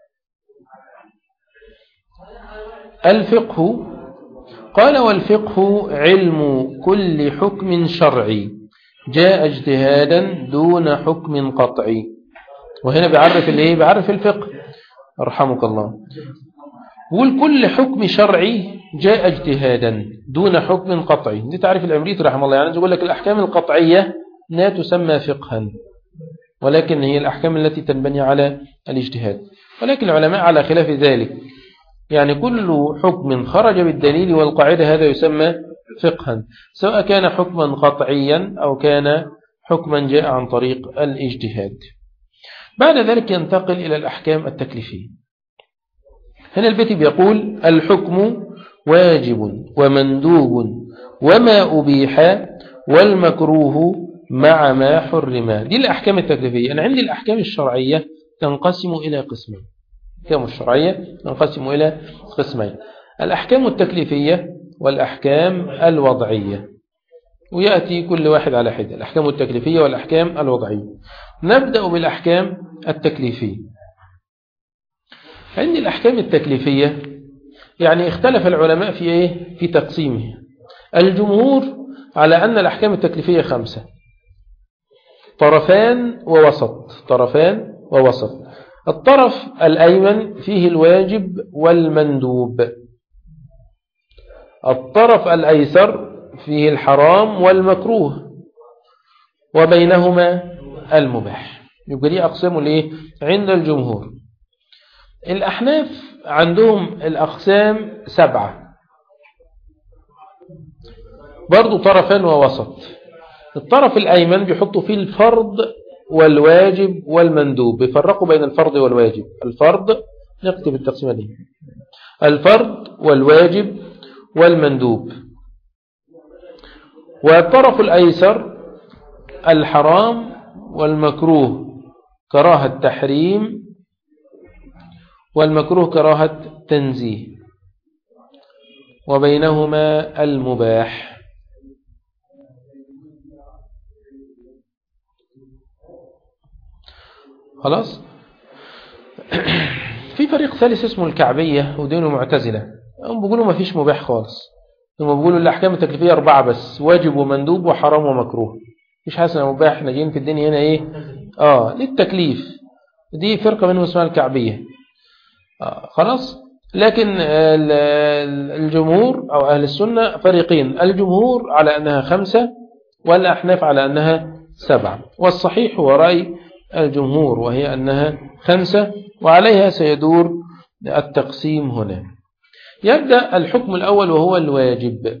الفقه قال والفقه علم كل حكم شرعي جاء اجتهادا دون حكم قطعي. وهنا بيعرف الايه؟ بيعرف الفقه رحمك الله. يقول كل حكم شرعي جاء اجتهادا دون حكم قطعي. دي تعرف الأمريكي رحمه الله. يعني يقول لك الأحكام القطعية لا تسمى فقها، ولكن هي الأحكام التي تنبني على الاجتهاد. ولكن العلماء على خلاف ذلك، يعني كل حكم خرج بالدليل والقاعدة هذا يسمى فقها، سواء كان حكما قطعيا أو كان حكما جاء عن طريق الاجتهاد. بعد ذلك ينتقل إلى الأحكام التكليفية. هنا البيت بيقول الحكم واجب ومندوب وما أبيح والمكروه مع ما حرم. دي الأحكام التكليفية. أنا عندي الأحكام الشرعية تنقسم إلى قسمين. الأحكام الشرعية تنقسم إلى قسمين: الأحكام التكليفية والأحكام الوضعية. ويأتي كل واحد على حدة: الأحكام التكليفية والأحكام الوضعية. نبدأ بالأحكام التكليفية. عندي الأحكام التكليفية يعني اختلف العلماء في إيه؟ في تقسيمها. الجمهور على أن الأحكام التكليفية 5: طرفان ووسط. طرفان ووسط. الطرف الأيمن فيه الواجب والمندوب، الطرف الأيسر فيه الحرام والمكروه، وبينهما المباح. يبقى دي أقسام ليه عند الجمهور. الأحناف عندهم الأقسام 7 برضو: طرفان ووسط. الطرف الأيمن بيحطوا فيه الفرض والواجب والمندوب، بيفرقوا بين الفرض والواجب. الفرض نكتب التقسيمة دي: الفرض والواجب والمندوب. والطرف الأيسر الحرام والمكروه، كراهة تحريم والمكروه كراهة تنزيه، وبينهما المباح. خلاص. في فريق ثالث اسمه الكعبية ودينه معتزلة، هم بيقولوا ما فيش مباح خالص. هم بيقولوا الأحكام التكليفية 4 بس: واجب ومندوب وحرام ومكروه. مش حسنا مباح. احنا جايين في الدنيا هنا ايه؟ للتكليف. دي فرقة منهم اسمها الكعبية. خلاص. لكن الجمهور أو أهل السنة فريقين: الجمهور على أنها 5 والأحناف على أنها 7. والصحيح هو رأي الجمهور، وهي أنها 5، وعليها سيدور التقسيم هنا. يبدأ الحكم الأول وهو الواجب.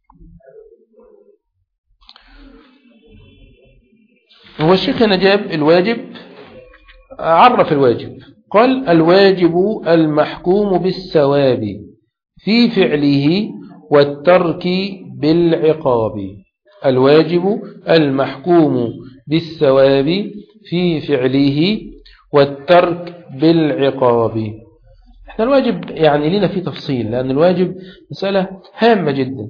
هو الشيخ هنا جاب الواجب، عرف الواجب. قال: الواجب المحكوم بالثواب في فعله والترك بالعقاب. الواجب المحكوم بالثواب في فعله والترك بالعقاب. احنا الواجب يعني لنا فيه تفصيل، لأن الواجب مسألة هامة جدا.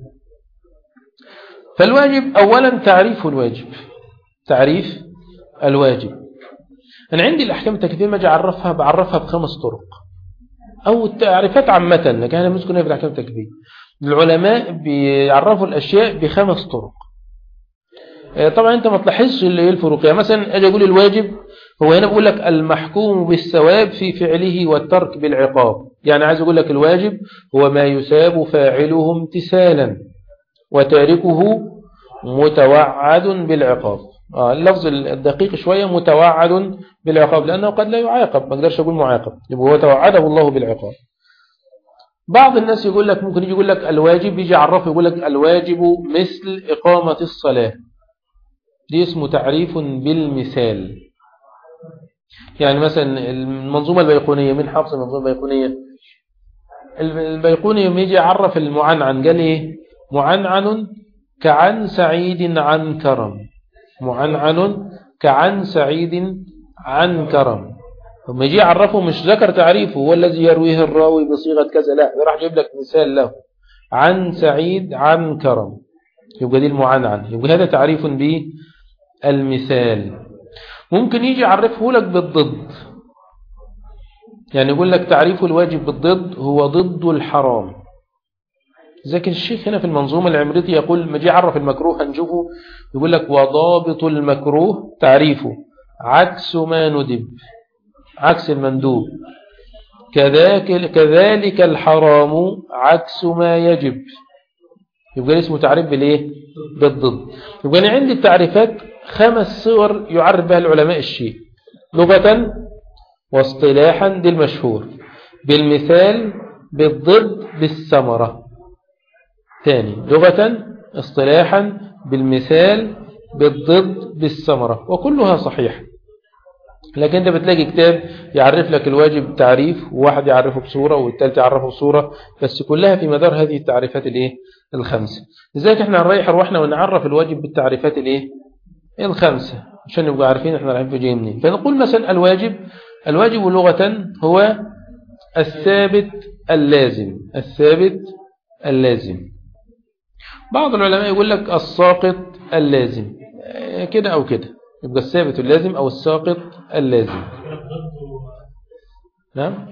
فالواجب أولا تعريف الواجب. تعريف الواجب. أنا عندي الأحكام التكليفية ما بعرفها ب5 طرق أو التعريفات عامة، لكن أنا مسكنها في الأحكام التكليفية. العلماء بيعرفوا الأشياء ب5 طرق. طبعا أنت ما تلاحظش اللي هي الفروق. يعني مثلا أجي أقول الواجب، هو هنا بقول لك المحكوم بالثواب في فعله والترك بالعقاب. يعني عايز أقول لك الواجب هو ما يثاب فاعله امتثالا وتاركه متوعد بالعقاب. اللفظ الدقيق شوية: متوعد بالعقاب، لأنه قد لا يعاقب، ما اقدرش أقول معاقب، يبقى هو توعده الله بالعقاب. بعض الناس يقول لك، ممكن يجي يقول لك الواجب، يجي يعرفه يقول لك الواجب مثل إقامة الصلاة. دي اسمه تعريف بالمثال. يعني مثلا المنظومة البيقونية، من حافظ المنظومة البيقونية؟ البيقوني يجي يعرف المعنعن، قال إيه؟ معنعن كعن سعيد عن كرم. معنعن كعن سعيد عن كرم. لما يجي يعرفه مش ذكر تعريفه هو الذي يرويه الراوي بصيغة كذا، لا راح جيب لك مثال له عن سعيد عن كرم، يبقى دي المعنعن، يبقى هذا تعريف بالمثال. ممكن يجي يعرفه لك بالضد، يعني يقول لك تعريف الواجب بالضد هو ضد الحرام. لكن الشيخ هنا في المنظومة العمريتي يقول ما جي يعرف المكروه هنشوفه، يقول لك وضابط المكروه تعريفه عكس ما ندب، عكس المندوب، كذلك الحرام عكس ما يجب. يبقى اسمه تعريف بالايه؟ بالضد. يبقى أنا عندي التعريفات 5 صور يعرف بها العلماء الشيء: لغة واصطلاحا، دي المشهور، بالمثال، بالضد، بالثمرة. ثاني لغة، اصطلاحا، بالمثال، بالضد، بالثمرة، وكلها صحيح. لكن انت بتلاقي كتاب يعرف لك الواجب تعريف، وواحد يعرفه بصورة والثالث يعرفه بصورة، بس كلها في مدار هذه التعريفات الايه؟ ال5. لذلك احنا هنريح روحنا ونعرف الواجب بالتعريفات الايه؟ ال5 عشان نبقى عارفين احنا رايحين في جاي منين. فنقول مثلا الواجب لغة هو الثابت اللازم، الثابت اللازم. بعض العلماء يقول لك الساقط اللازم، كده أو كده، يبقى الثابت اللازم أو الساقط اللازم. نعم؟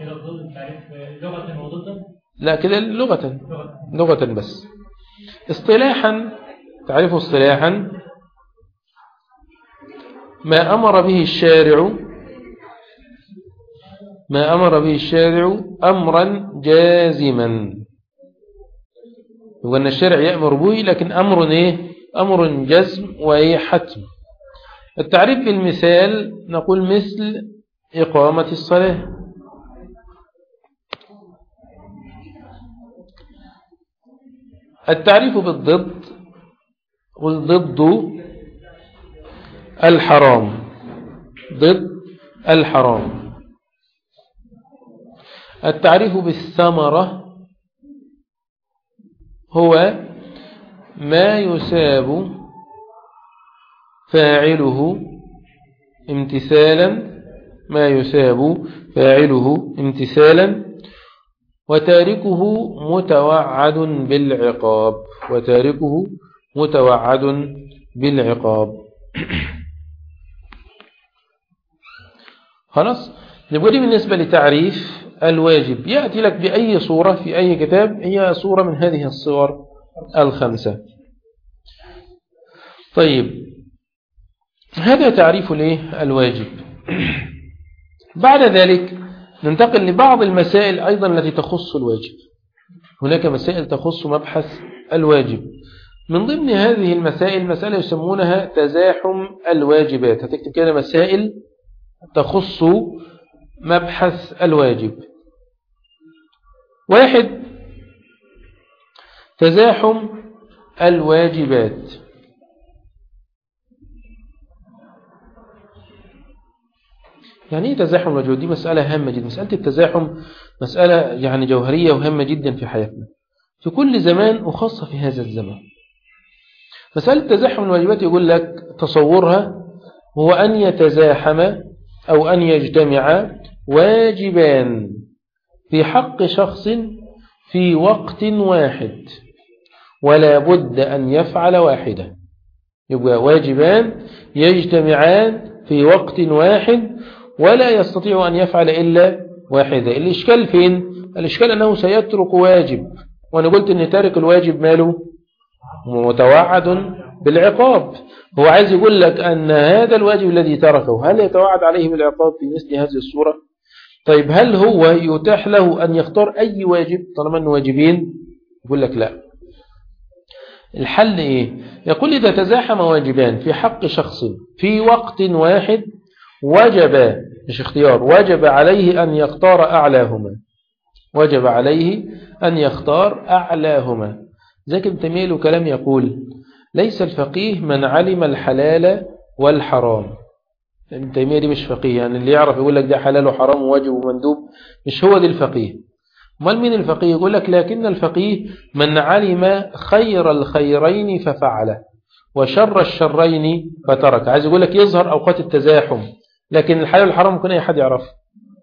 لا كده لغة بس. اصطلاحا، تعرفه اصطلاحا ما أمر به الشارع أمرا جازما. وأن الشارع يأمر به لكن أمر إيه؟ أمر جزم وإيه؟ حتم. التعريف بالمثال نقول مثل إقامة الصلاة. التعريف بالضد والضد الحرام، ضد الحرام. التعريف بالثمرة هو ما يساب فاعله امتثالا وتاركه متوعد بالعقاب. خلاص، نبقى دي بالنسبة لتعريف الواجب. يأتي لك بأي صورة في أي كتاب هي صورة من هذه الصور ال5. طيب، هذا تعريف الواجب. بعد ذلك ننتقل لبعض المسائل أيضا التي تخص الواجب. هناك مسائل تخص مبحث الواجب. من ضمن هذه المسائل مسألة يسمونها تزاحم الواجبات. هتكتب كده مسائل تخص مبحث الواجب. 1. تزاحم الواجبات. يعني ايه تزاحم الواجبات؟ دي مسألة هامة جدا. مسألة التزاحم مسألة يعني جوهرية وهامة جدا في حياتنا في كل زمان وخاصة في هذا الزمان. مسألة تزاحم الواجبات يقول لك تصورها هو أن يتزاحم أو أن يجتمع واجبان في حق شخص في وقت واحد ولا بد أن يفعل واحدة. يبقى واجبان يجتمعان في وقت واحد ولا يستطيع أن يفعل إلا واحدة. الإشكال فين؟ الإشكال أنه سيترك واجب، وأنا قلت أن تارك الواجب ماله؟ متوعد بالعقاب. هو عايز يقول لك أن هذا الواجب الذي تركه هل يتوعد عليه بالعقاب في مثل هذه الصورة؟ طيب هل هو يتاح له أن يختار أي واجب طالما أنه واجبين؟ يقول لك لا. الحل إيه؟ يقول إذا تزاحم واجبان في حق شخص في وقت واحد وجب، مش اختيار، وجب عليه أن يختار أعلاهما. ذاك ابن تيمية له كلام يقول ليس الفقيه من علم الحلال والحرام. ابن تيمية دي مش فقيه، يعني اللي يعرف يقول لك ده حلال وحرام وواجب ومندوب، مش هو دي الفقيه. امال مين الفقيه؟ يقول لك لكن الفقيه من علم خير الخيرين ففعله وشر الشرين فترك. عايز يقول لك يظهر أوقات التزاحم، لكن الحلال والحرام ممكن أي حد يعرف.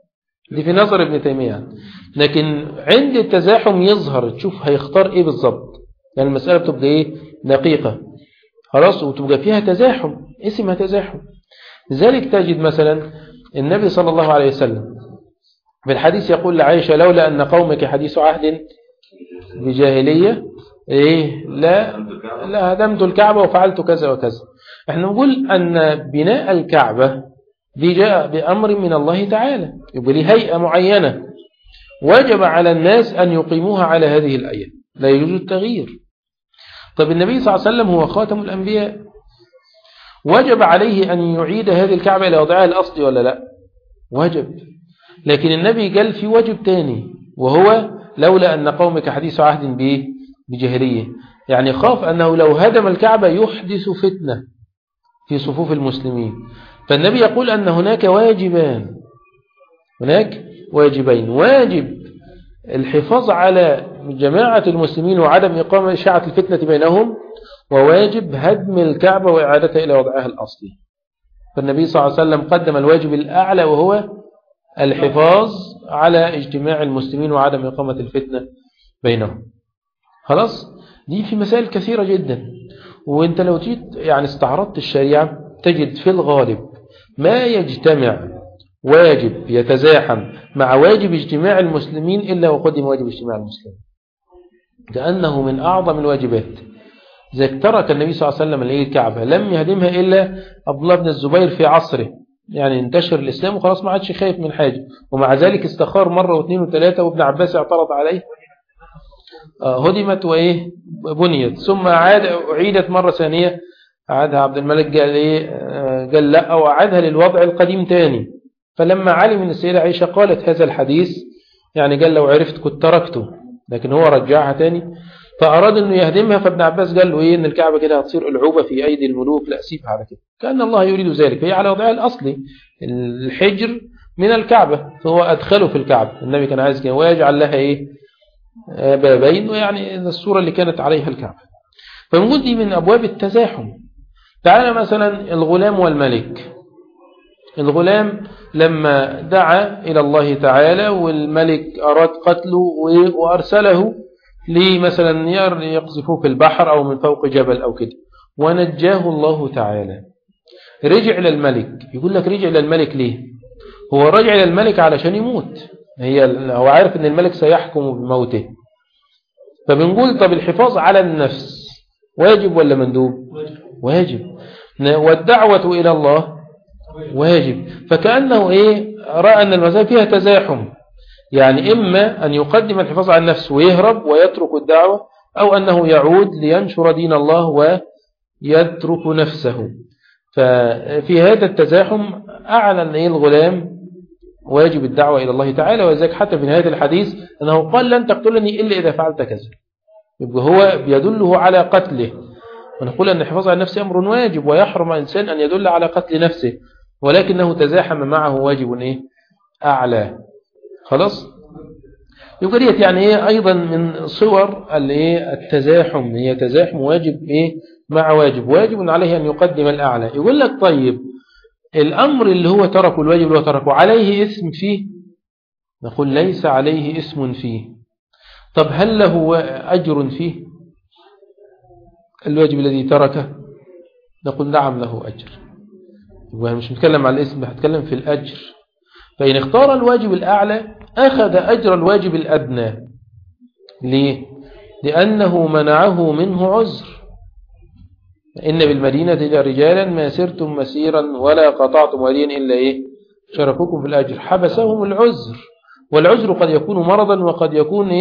دي في نظر ابن تيمية. لكن عند التزاحم يظهر تشوف هيختار ايه بالظبط. يعني المسألة بتبقى ايه دقيقة خلاص وتبقى فيها تزاحم اسمها تزاحم. لذلك تجد مثلا النبي صلى الله عليه وسلم في الحديث يقول لعائشة لولا أن قومك حديث عهد بجاهلية إيه لا هدمت الكعبة وفعلت كذا وكذا. احنا نقول أن بناء الكعبة دي جاء بأمر من الله تعالى يبقى ليه هيئة معينة وجب على الناس أن يقيموها على هذه الأيام لا يجوز التغيير. طب النبي صلى الله عليه وسلم هو خاتم الأنبياء وجب عليه أن يعيد هذه الكعبة إلى وضعها الأصلي ولا لا؟ وجب. لكن النبي قال في واجب تاني وهو لولا أن قومك حديث عهد بجاهلية. يعني خاف أنه لو هدم الكعبة يحدث فتنة في صفوف المسلمين. فالنبي يقول أن هناك واجبان هناك واجبين واجب الحفاظ على جماعة المسلمين وعدم إقامة إشاعة الفتنة بينهم وواجب هدم الكعبة وإعادتها إلى وضعها الأصلي. فالنبي صلى الله عليه وسلم قدم الواجب الأعلى وهو الحفاظ على اجتماع المسلمين وعدم إقامة الفتنة بينهم. خلاص دي في مسائل كثيرة جدا. وانت لو جيت يعني استعرضت الشريعة تجد في الغالب ما يجتمع واجب يتزاحم مع واجب اجتماع المسلمين إلا وقدم واجب اجتماع المسلمين كأنه من أعظم الواجبات. ذلك ترك النبي صلى الله عليه وسلم الكعبة لم يهدمها إلا عبد الله بن الزبير في عصره. يعني انتشر الإسلام وخلاص ما عادش خايف من حاجة ومع ذلك استخار مرة واثنين وثلاثة وابن عباس اعترض عليه هدمت وإيه بنيت ثم أعيدت مرة ثانية أعادها عبد الملك قال لا وأعادها للوضع القديم تاني. فلما علم من السيدة عائشة قالت هذا الحديث يعني قال لو عرفت كنت تركته لكن هو رجعها تاني فأراد أنه يهدمها. فابن عباس قال له إيه إن الكعبة كده هتصير ألعوبة في أيدي الملوك لا سيبها على كده كأن الله يريد ذلك. هي على وضعها الأصلي الحجر من الكعبة فهو أدخله في الكعبة. النبي كان عايز كده ويجعل لها إيه بابين ويعني الصورة اللي كانت عليها الكعبة. فموجود دي من أبواب التزاحم. تعالى مثلا الغلام والملك. الغلام لما دعا إلى الله تعالى والملك أراد قتله وأرسله مثلا يقذفوه في البحر أو من فوق جبل أو كده ونجاه الله تعالى. رجع للملك. يقول لك رجع للملك ليه؟ هو رجع للملك علشان يموت. هو عارف أن الملك سيحكم بموته. فبنقول طب الحفاظ على النفس واجب ولا مندوب؟ واجب. والدعوة إلى الله واجب. فكأنه رأى أن المسألة فيها تزاحم يعني إما أن يقدم الحفاظ على النفس ويهرب ويترك الدعوة أو أنه يعود لينشر دين الله ويترك نفسه. ففي هذا التزاحم أعلن الغلام واجب الدعوة إلى الله تعالى. وذلك حتى في نهاية الحديث أنه قال لن تقتلني إلا إذا فعلت كذا. يبقى هو بيدله على قتله. ونقول أن الحفاظ على النفس أمر واجب ويحرم الإنسان أن يدل على قتل نفسه ولكنه تزاحم معه واجب أعلى. خلاص يبقى ديت يعني أيضا من صور التزاحم. هي تزاحم واجب مع واجب. واجب عليه أن يقدم الأعلى. يقول لك طيب الأمر اللي هو تركه الواجب اللي هو تركه عليه اسم فيه؟ نقول ليس عليه اسم فيه. طب هل له أجر فيه الواجب الذي تركه؟ نقول نعم له أجر. مش نتكلم عن الاسم هتكلم في الأجر. فإن اختار الواجب الأعلى أخذ أجر الواجب الأدنى. ليه؟ لأنه منعه منه عذر. إن بالمدينة رجالا ما سرتم مسيرا ولا قطعتم واديا إلا شاركوكم في الأجر. حبسهم العذر. والعذر قد يكون مرضا وقد يكون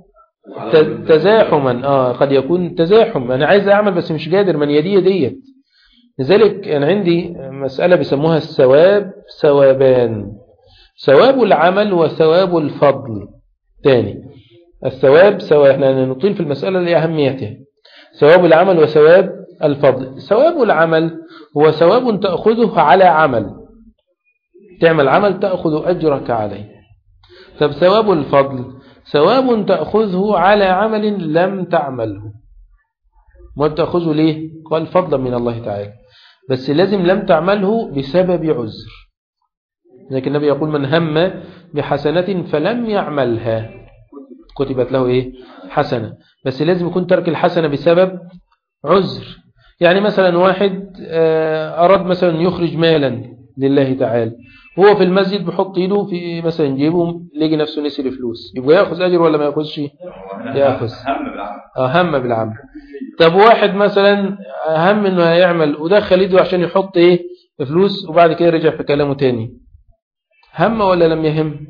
تزاحما. قد يكون تزاحم أنا عايز أعمل بس مش قادر من يدي ديت. لذلك أنا عندي مسألة بيسموها الثواب ثوابان. ثواب العمل وثواب الفضل. تاني الثواب احنا نطيل في المسألة لأهميتها. ثواب العمل وثواب الفضل. ثواب العمل هو ثواب تأخذه على عمل تعمل عمل تأخذ أجرك عليه. طب ثواب الفضل ثواب تأخذه على عمل لم تعمله. ما تأخذه ليه؟ قال فضلا من الله تعالى بس لازم لم تعمله بسبب عذر. لكن النبي يقول من هم بحسنة فلم يعملها كتبت له إيه؟ حسنة. بس لازم يكون ترك الحسنة بسبب عذر. يعني مثلا واحد أراد مثلا يخرج مالا لله تعالى، هو في المسجد بحط ايده في مثلا جيبه، لقي نفسه نسي الفلوس، يبقى ياخذ اجر ولا ما ياخذش؟ ياخذ. هم بالعمل. طب واحد مثلا هم انه هيعمل ودخل ايده عشان يحط ايه فلوس، وبعد كده رجع في كلامه تاني، هم ولا لم يهم؟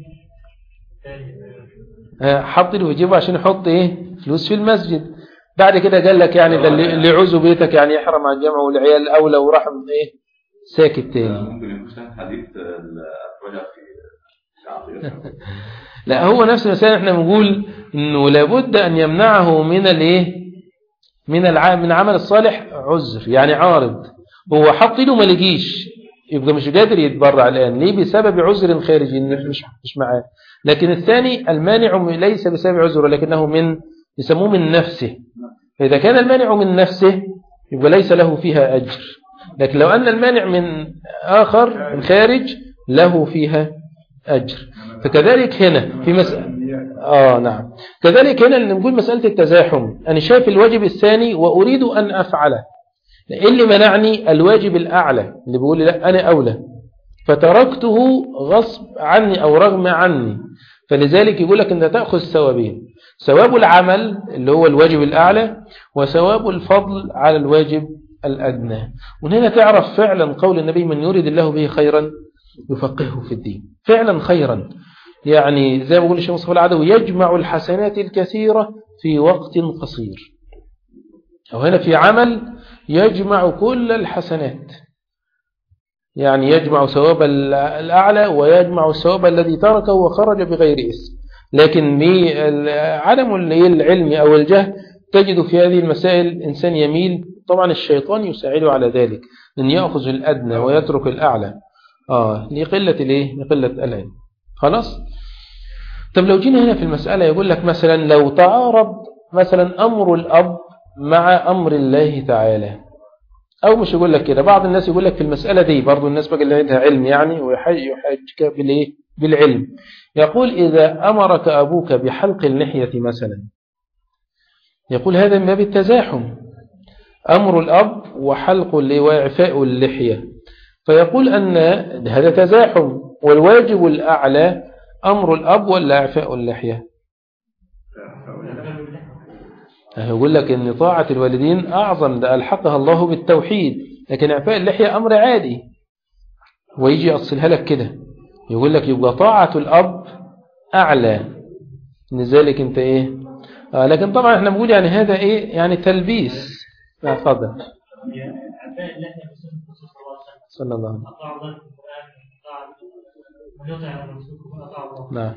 حط ايده في جيبه عشان يحط ايه فلوس في المسجد، بعد كده قال لك يعني ده اللي يعوزوا بيتك يعني يحرم عن الجامعه والعيال اولى، وراح ايه ساكت تاني. ممكن يكون حديث الرجع في لا، هو نفس المسألة احنا بنقول انه لابد ان يمنعه من الايه من عمل الصالح عذر، يعني عارض، هو حط له ما لقيش، يبقى مش قادر يتبرع الان ليه؟ بسبب عذر خارجي مش معاه. لكن الثاني المانع ليس بسبب عذر، ولكنه يسموه من نفسه. فإذا كان المانع من نفسه يبقى ليس له فيها أجر، لكن لو أن المانع من آخر من خارج له فيها أجر. فكذلك هنا في مسألة نعم، كذلك هنا نقول مسألة التزاحم، أنا شايف الواجب الثاني وأريد أن أفعله، اللي منعني الواجب الأعلى اللي بيقول لي لا أنا أولى، فتركته غصب عني أو رغم عني، فلذلك يقول لك أنت تأخذ ثوابين، ثواب العمل اللي هو الواجب الأعلى، وثواب الفضل على الواجب الأدنى. وهنا تعرف فعلا قول النبي من يريد الله به خيرا يفقهه في الدين، فعلا خيرا، يعني زي ما بيقول الشيخ مصطفى العدوي يجمع الحسنات الكثيرة في وقت قصير، أو هنا في عمل يجمع كل الحسنات، يعني يجمع ثواب الأعلى ويجمع الثواب الذي تركه وخرج بغير اسم. لكن بعدم العلم أو الجهل تجد في هذه المسائل الإنسان يميل، طبعا الشيطان يساعده على ذلك، أن يأخذ الأدنى ويترك الأعلى لقلة العلم. خلاص. طب لو جينا هنا في المسألة يقول لك مثلا لو تعارض مثلا أمر الأب مع أمر الله تعالى، أو مش يقول لك كده، بعض الناس يقول لك في المسألة دي برضو الناس بقى اللي عندها علم يعني ويحجك بالعلم، يقول إذا أمرك أبوك بحلق اللحية مثلا، يقول هذا من باب التزاحم، أمر الأب وحلق وإعفاء اللحية، فيقول أن هذا تزاحم، والواجب الأعلى أمر الأب ولا إعفاء اللحية؟ يقول لك أن طاعة الوالدين أعظم، ده ألحقها الله بالتوحيد، لكن إعفاء اللحية أمر عادي. ويجي يأصلها لك كده يقول لك يبقى طاعة الأب أعلى، لذلك أنت إيه لكن طبعا احنا بنقول يعني هذا إيه يعني تلبيس. لا تفضل. إعفاء اللحية صلى الله عليه وسلم نعم.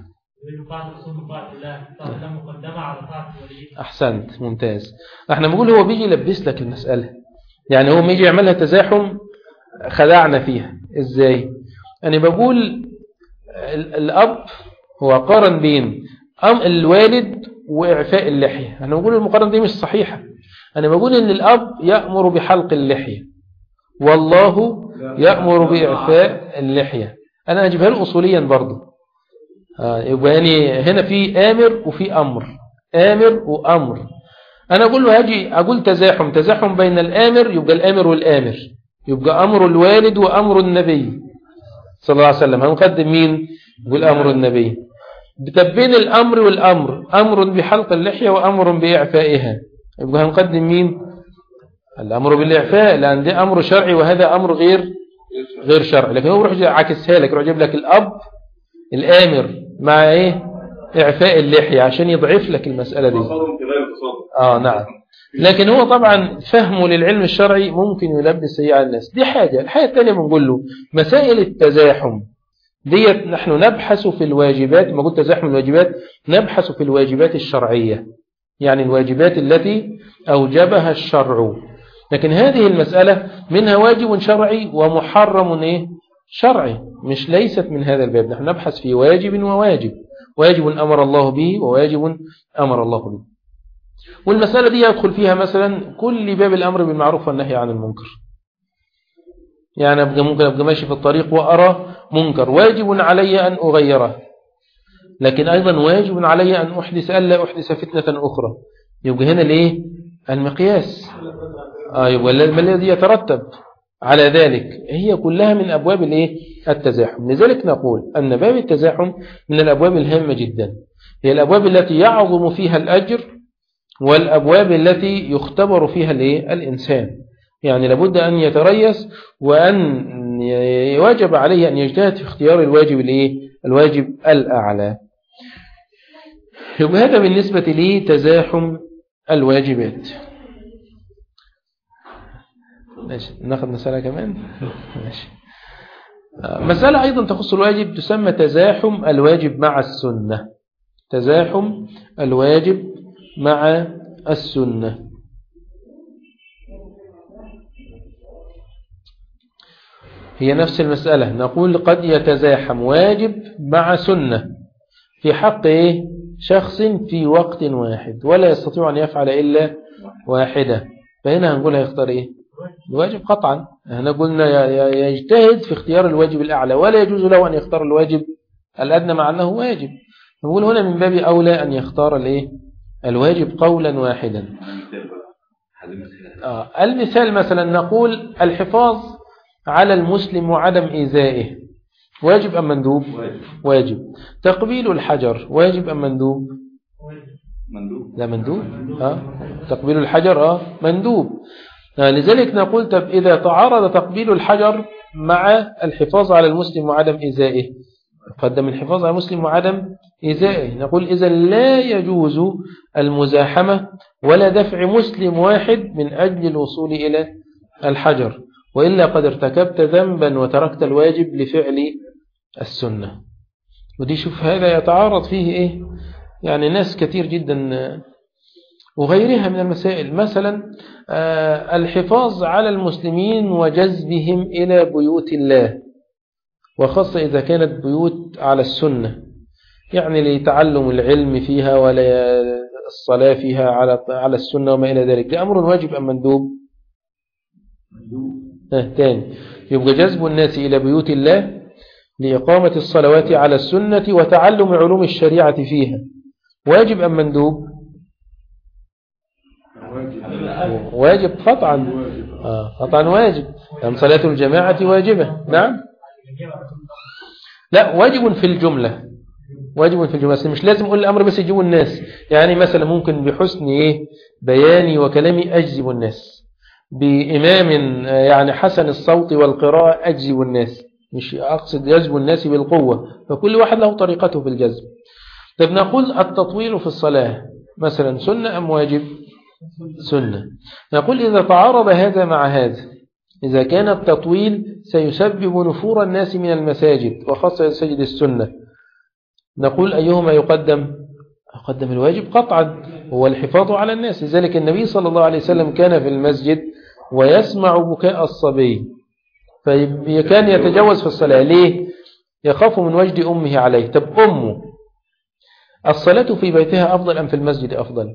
أحسنت، ممتاز. احنا بنقول هو بيجي يلبس لك المسألة، يعني هو بيجي يعملها تزاحم، خدعنا فيها ازاي؟ أنا بقول الأب هو قارن بين الوالد وإعفاء اللحية، أنا بقول المقارنة دي مش صحيحة. أنا بقول إن الأب يأمر بحلق اللحية والله يأمر بإعفاء اللحية، أنا أجيبها له أصوليا برضو. يبقى يعني هنا في آمر وفي أمر، آمر وأمر. أنا أقول له أقول تزاحم بين الآمر، يبقى الآمر والآمر، يبقى أمر الوالد وأمر النبي صلى الله عليه وسلم. هنقدم مين؟ يقول أمر النبي. بتبين الأمر والأمر، أمر بحلق اللحية وأمر بإعفائها، يبقى هنقدم مين؟ الأمر بالإعفاء، لأن ده أمر شرعي وهذا أمر غير شرعي. لكن هو يروح عكسها لك، يروح يجيب لك الأب الآمر مع إيه؟ إعفاء اللحية عشان يضعف لك المسألة دي. نعم. لكن هو طبعا فهمه للعلم الشرعي ممكن يلبس على الناس، دي حاجة. الحاجة الثانية بنقول له مسائل التزاحم ديت نحن نبحث في الواجبات، ما قلت تزاحم الواجبات، نبحث في الواجبات الشرعية، يعني الواجبات التي أوجبها الشرع. لكن هذه المسألة منها واجب شرعي ومحرم شرعي، مش ليست من هذا الباب. نحن نبحث في واجب وواجب، واجب أمر الله به وواجب أمر الله به. والمسألة دي يدخل فيها مثلا كل باب الأمر بالمعروف والنهي عن المنكر. يعني ممكن أبقى ماشي في الطريق وأرى منكر، واجب علي أن أغيره، لكن أيضا واجب علي أن أحدث ألا أحدث فتنة أخرى. يبقى هنا الإيه؟ المقياس. يبقى ما الذي يترتب على ذلك؟ هي كلها من أبواب الإيه؟ التزاحم. لذلك نقول أن باب التزاحم من الأبواب الهامة جدا، هي الأبواب التي يعظم فيها الأجر والأبواب التي يختبر فيها الإيه؟ الإنسان. يعني لابد أن يتريث وأن يواجب عليه أن يجتهد في اختيار الواجب الإيه؟ الواجب الأعلى. يبقى هذا بالنسبة لي تزاحم الواجبات. ماشي، ناخذ مسألة كمان. ماشي. مسألة أيضا تخص الواجب تسمى تزاحم الواجب مع السنة. تزاحم الواجب مع السنة. هي نفس المسألة، نقول قد يتزاحم واجب مع سنة في حق شخص في وقت واحد ولا يستطيع أن يفعل إلا واحدة، فهنا هنقول هيختار الواجب قطعا. هنا قلنا يجتهد في اختيار الواجب الأعلى ولا يجوز له أن يختار الواجب الأدنى مع أنه واجب. نقول هنا من باب أولى أن يختار الواجب قولا واحدا. المثال مثلا نقول الحفاظ على المسلم وعدم إيذائه واجب أم مندوب؟ واجب. تقبيل الحجر واجب أم مندوب؟ لا مندوب. تقبيل الحجر مندوب. لذلك نقول طب إذا تعارض تقبيل الحجر مع الحفاظ على المسلم وعدم إيذائه، قدم الحفاظ على المسلم وعدم إيذائه، نقول إذا لا يجوز المزاحمة ولا دفع مسلم واحد من أجل الوصول إلى الحجر، وإلا قد ارتكبت ذنبا وتركت الواجب لفعل السنة. ودي شوف هذا يتعارض فيه يعني ناس كثير جدا وغيرها من المسائل. مثلا الحفاظ على المسلمين وجذبهم إلى بيوت الله، وخاصة إذا كانت بيوت على السنة، يعني لتعلم العلم فيها ولا الصلاة فيها على السنة وما إلى ذلك، ده أمر واجب أم مندوب؟ تاني، يبقى جذب الناس إلى بيوت الله لإقامة الصلوات على السنة وتعلم علوم الشريعة فيها واجب أم مندوب؟ واجب قطعا. قطعا واجب. أم صلاة الجماعة واجبة؟ نعم. لا، واجب في الجملة، واجب في الجملة، مش لازم أقول الأمر بس يجيبوا الناس. يعني مثلا ممكن بحسن بياني وكلامي أجذب الناس، بإمام يعني حسن الصوت والقراءة أجذب الناس، مش أقصد يجذب الناس بالقوة، فكل واحد له طريقته في الجذب. طب نقول التطويل في الصلاة مثلا سنة أم واجب؟ سنة. نقول إذا تعارض هذا مع هذا، إذا كان التطويل سيسبب نفور الناس من المساجد وخاصة مساجد السنة، نقول أيهما يقدم؟ يقدم الواجب قطعا، هو الحفاظ على الناس. لذلك النبي صلى الله عليه وسلم كان في المسجد ويسمع بكاء الصبي فكان يتجوز في الصلاة. ليه؟ يخاف من وجد أمه عليه. طب أمه الصلاة في بيتها أفضل أم في المسجد أفضل؟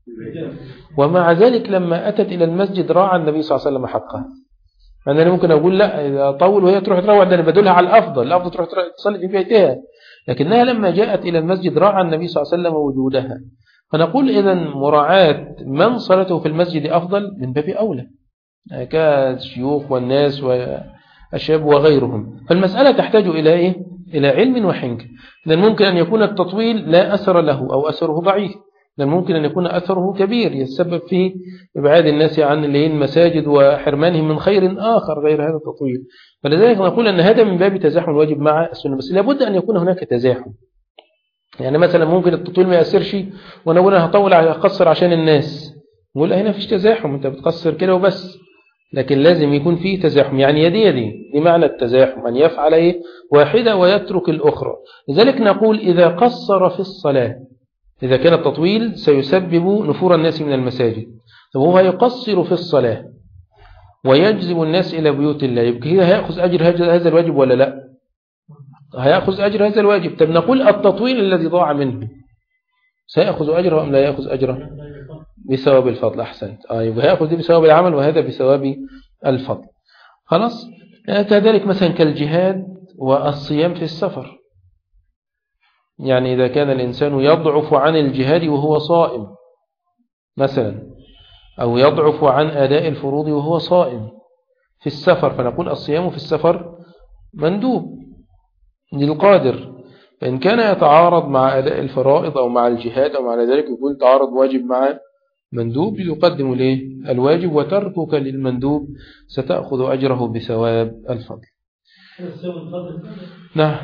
ومع ذلك لما أتت إلى المسجد راعى النبي صلى الله عليه وسلم حقها. أنا ممكن أقول لا إذا طول وهي تروح تروح، ده أنا بدلها على الأفضل تروح تصلي في بيتها، لكنها لما جاءت إلى المسجد راعى النبي صلى الله عليه وسلم وجودها. فنقول إذن مراعاة من صلاته في المسجد أفضل من باب أولى كالشيوخ والناس والشباب وغيرهم. فالمسألة تحتاج إلى إلى علم وحنك. لأن ممكن أن يكون التطويل لا أثر له أو أثره ضعيف، لأن ممكن أن يكون أثره كبير يتسبب في إبعاد الناس عن المساجد وحرمانهم من خير آخر غير هذا التطويل. فلذلك نقول أن هذا من باب تزاحم الواجب مع السنة، بس لابد أن يكون هناك تزاحم. يعني مثلا ممكن التطويل ما يأثرش وأنا أقول أنا هطول أقصر عشان الناس، نقول هنا فيش تزاحم، أنت بتقصر كده وبس، لكن لازم يكون فيه تزاحم. يعني يدي بمعنى التزاحم أن يفعل واحدة ويترك الأخرى. لذلك نقول إذا قصر في الصلاة، إذا كان التطويل سيسبب نفور الناس من المساجد، وهو يقصر في الصلاة ويجذب الناس إلى بيوت الله، يبقى هي هيأخذ أجر هذا الواجب ولا لا؟ هيأخذ أجر هذا الواجب. طب نقول التطويل الذي ضاع منه سيأخذ أجره أم لا يأخذ أجره؟ بثواب الفضل. أحسنت. يبقى هيأخذ دي بثواب العمل وهذا بثواب الفضل. خلاص. كذلك مثلا كالجهاد والصيام في السفر، يعني إذا كان الإنسان يضعف عن الجهاد وهو صائم مثلا، أو يضعف عن أداء الفروض وهو صائم في السفر، فنقول الصيام في السفر مندوب للقادر. فإن كان يتعارض مع أداء الفرائض أو مع الجهاد أو مع ذلك يقول تعارض واجب مع مندوب، يقدم له الواجب، وتركك للمندوب ستأخذ أجره بثواب الفضل. نعم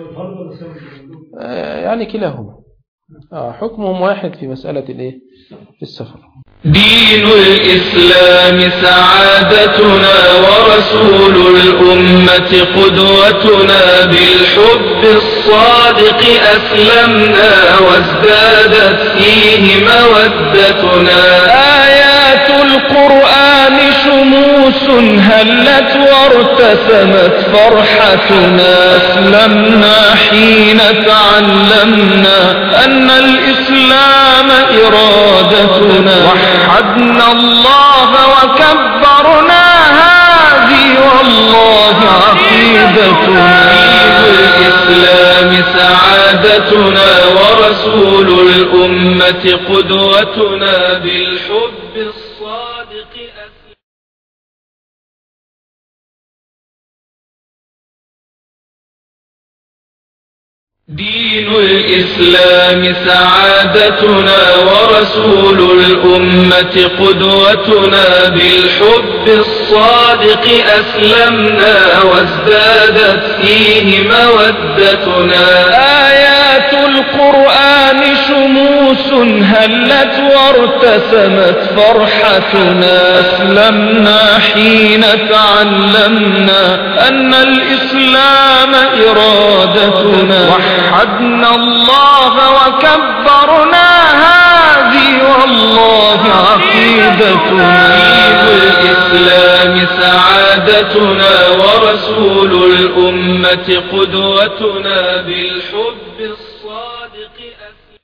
يعني كلاهما حكمهم واحد في مسألة في السفر. دين الإسلام سعادتنا ورسول الأمة قدوتنا، بالحب الصادق أسلمنا وازدادت فيه مودتنا. آيات القرآن شموس هلت وارتسمت فرحتنا، أسلمنا حين تعلمنا أن الإسلام إرادتنا، وحدنا الله وكبرنا هذه والله عقيدتنا. دين الإسلام سعادتنا ورسول الأمة قدوتنا، بالحب الصادق دين الإسلام سعادتنا ورسول الأمة قدوتنا، بالحب الصادق أسلمنا وازدادت فيه مودتنا. آيات القرآن شموس هلت وارتسمت فرحتنا، أسلمنا حين تعلمنا أن الإسلام إرادتنا، وحدنا الله وكبرنا هذه والله عقيدتنا. دين الإسلام سعادتنا ورسول الأمة قدوتنا، بالحب الصادق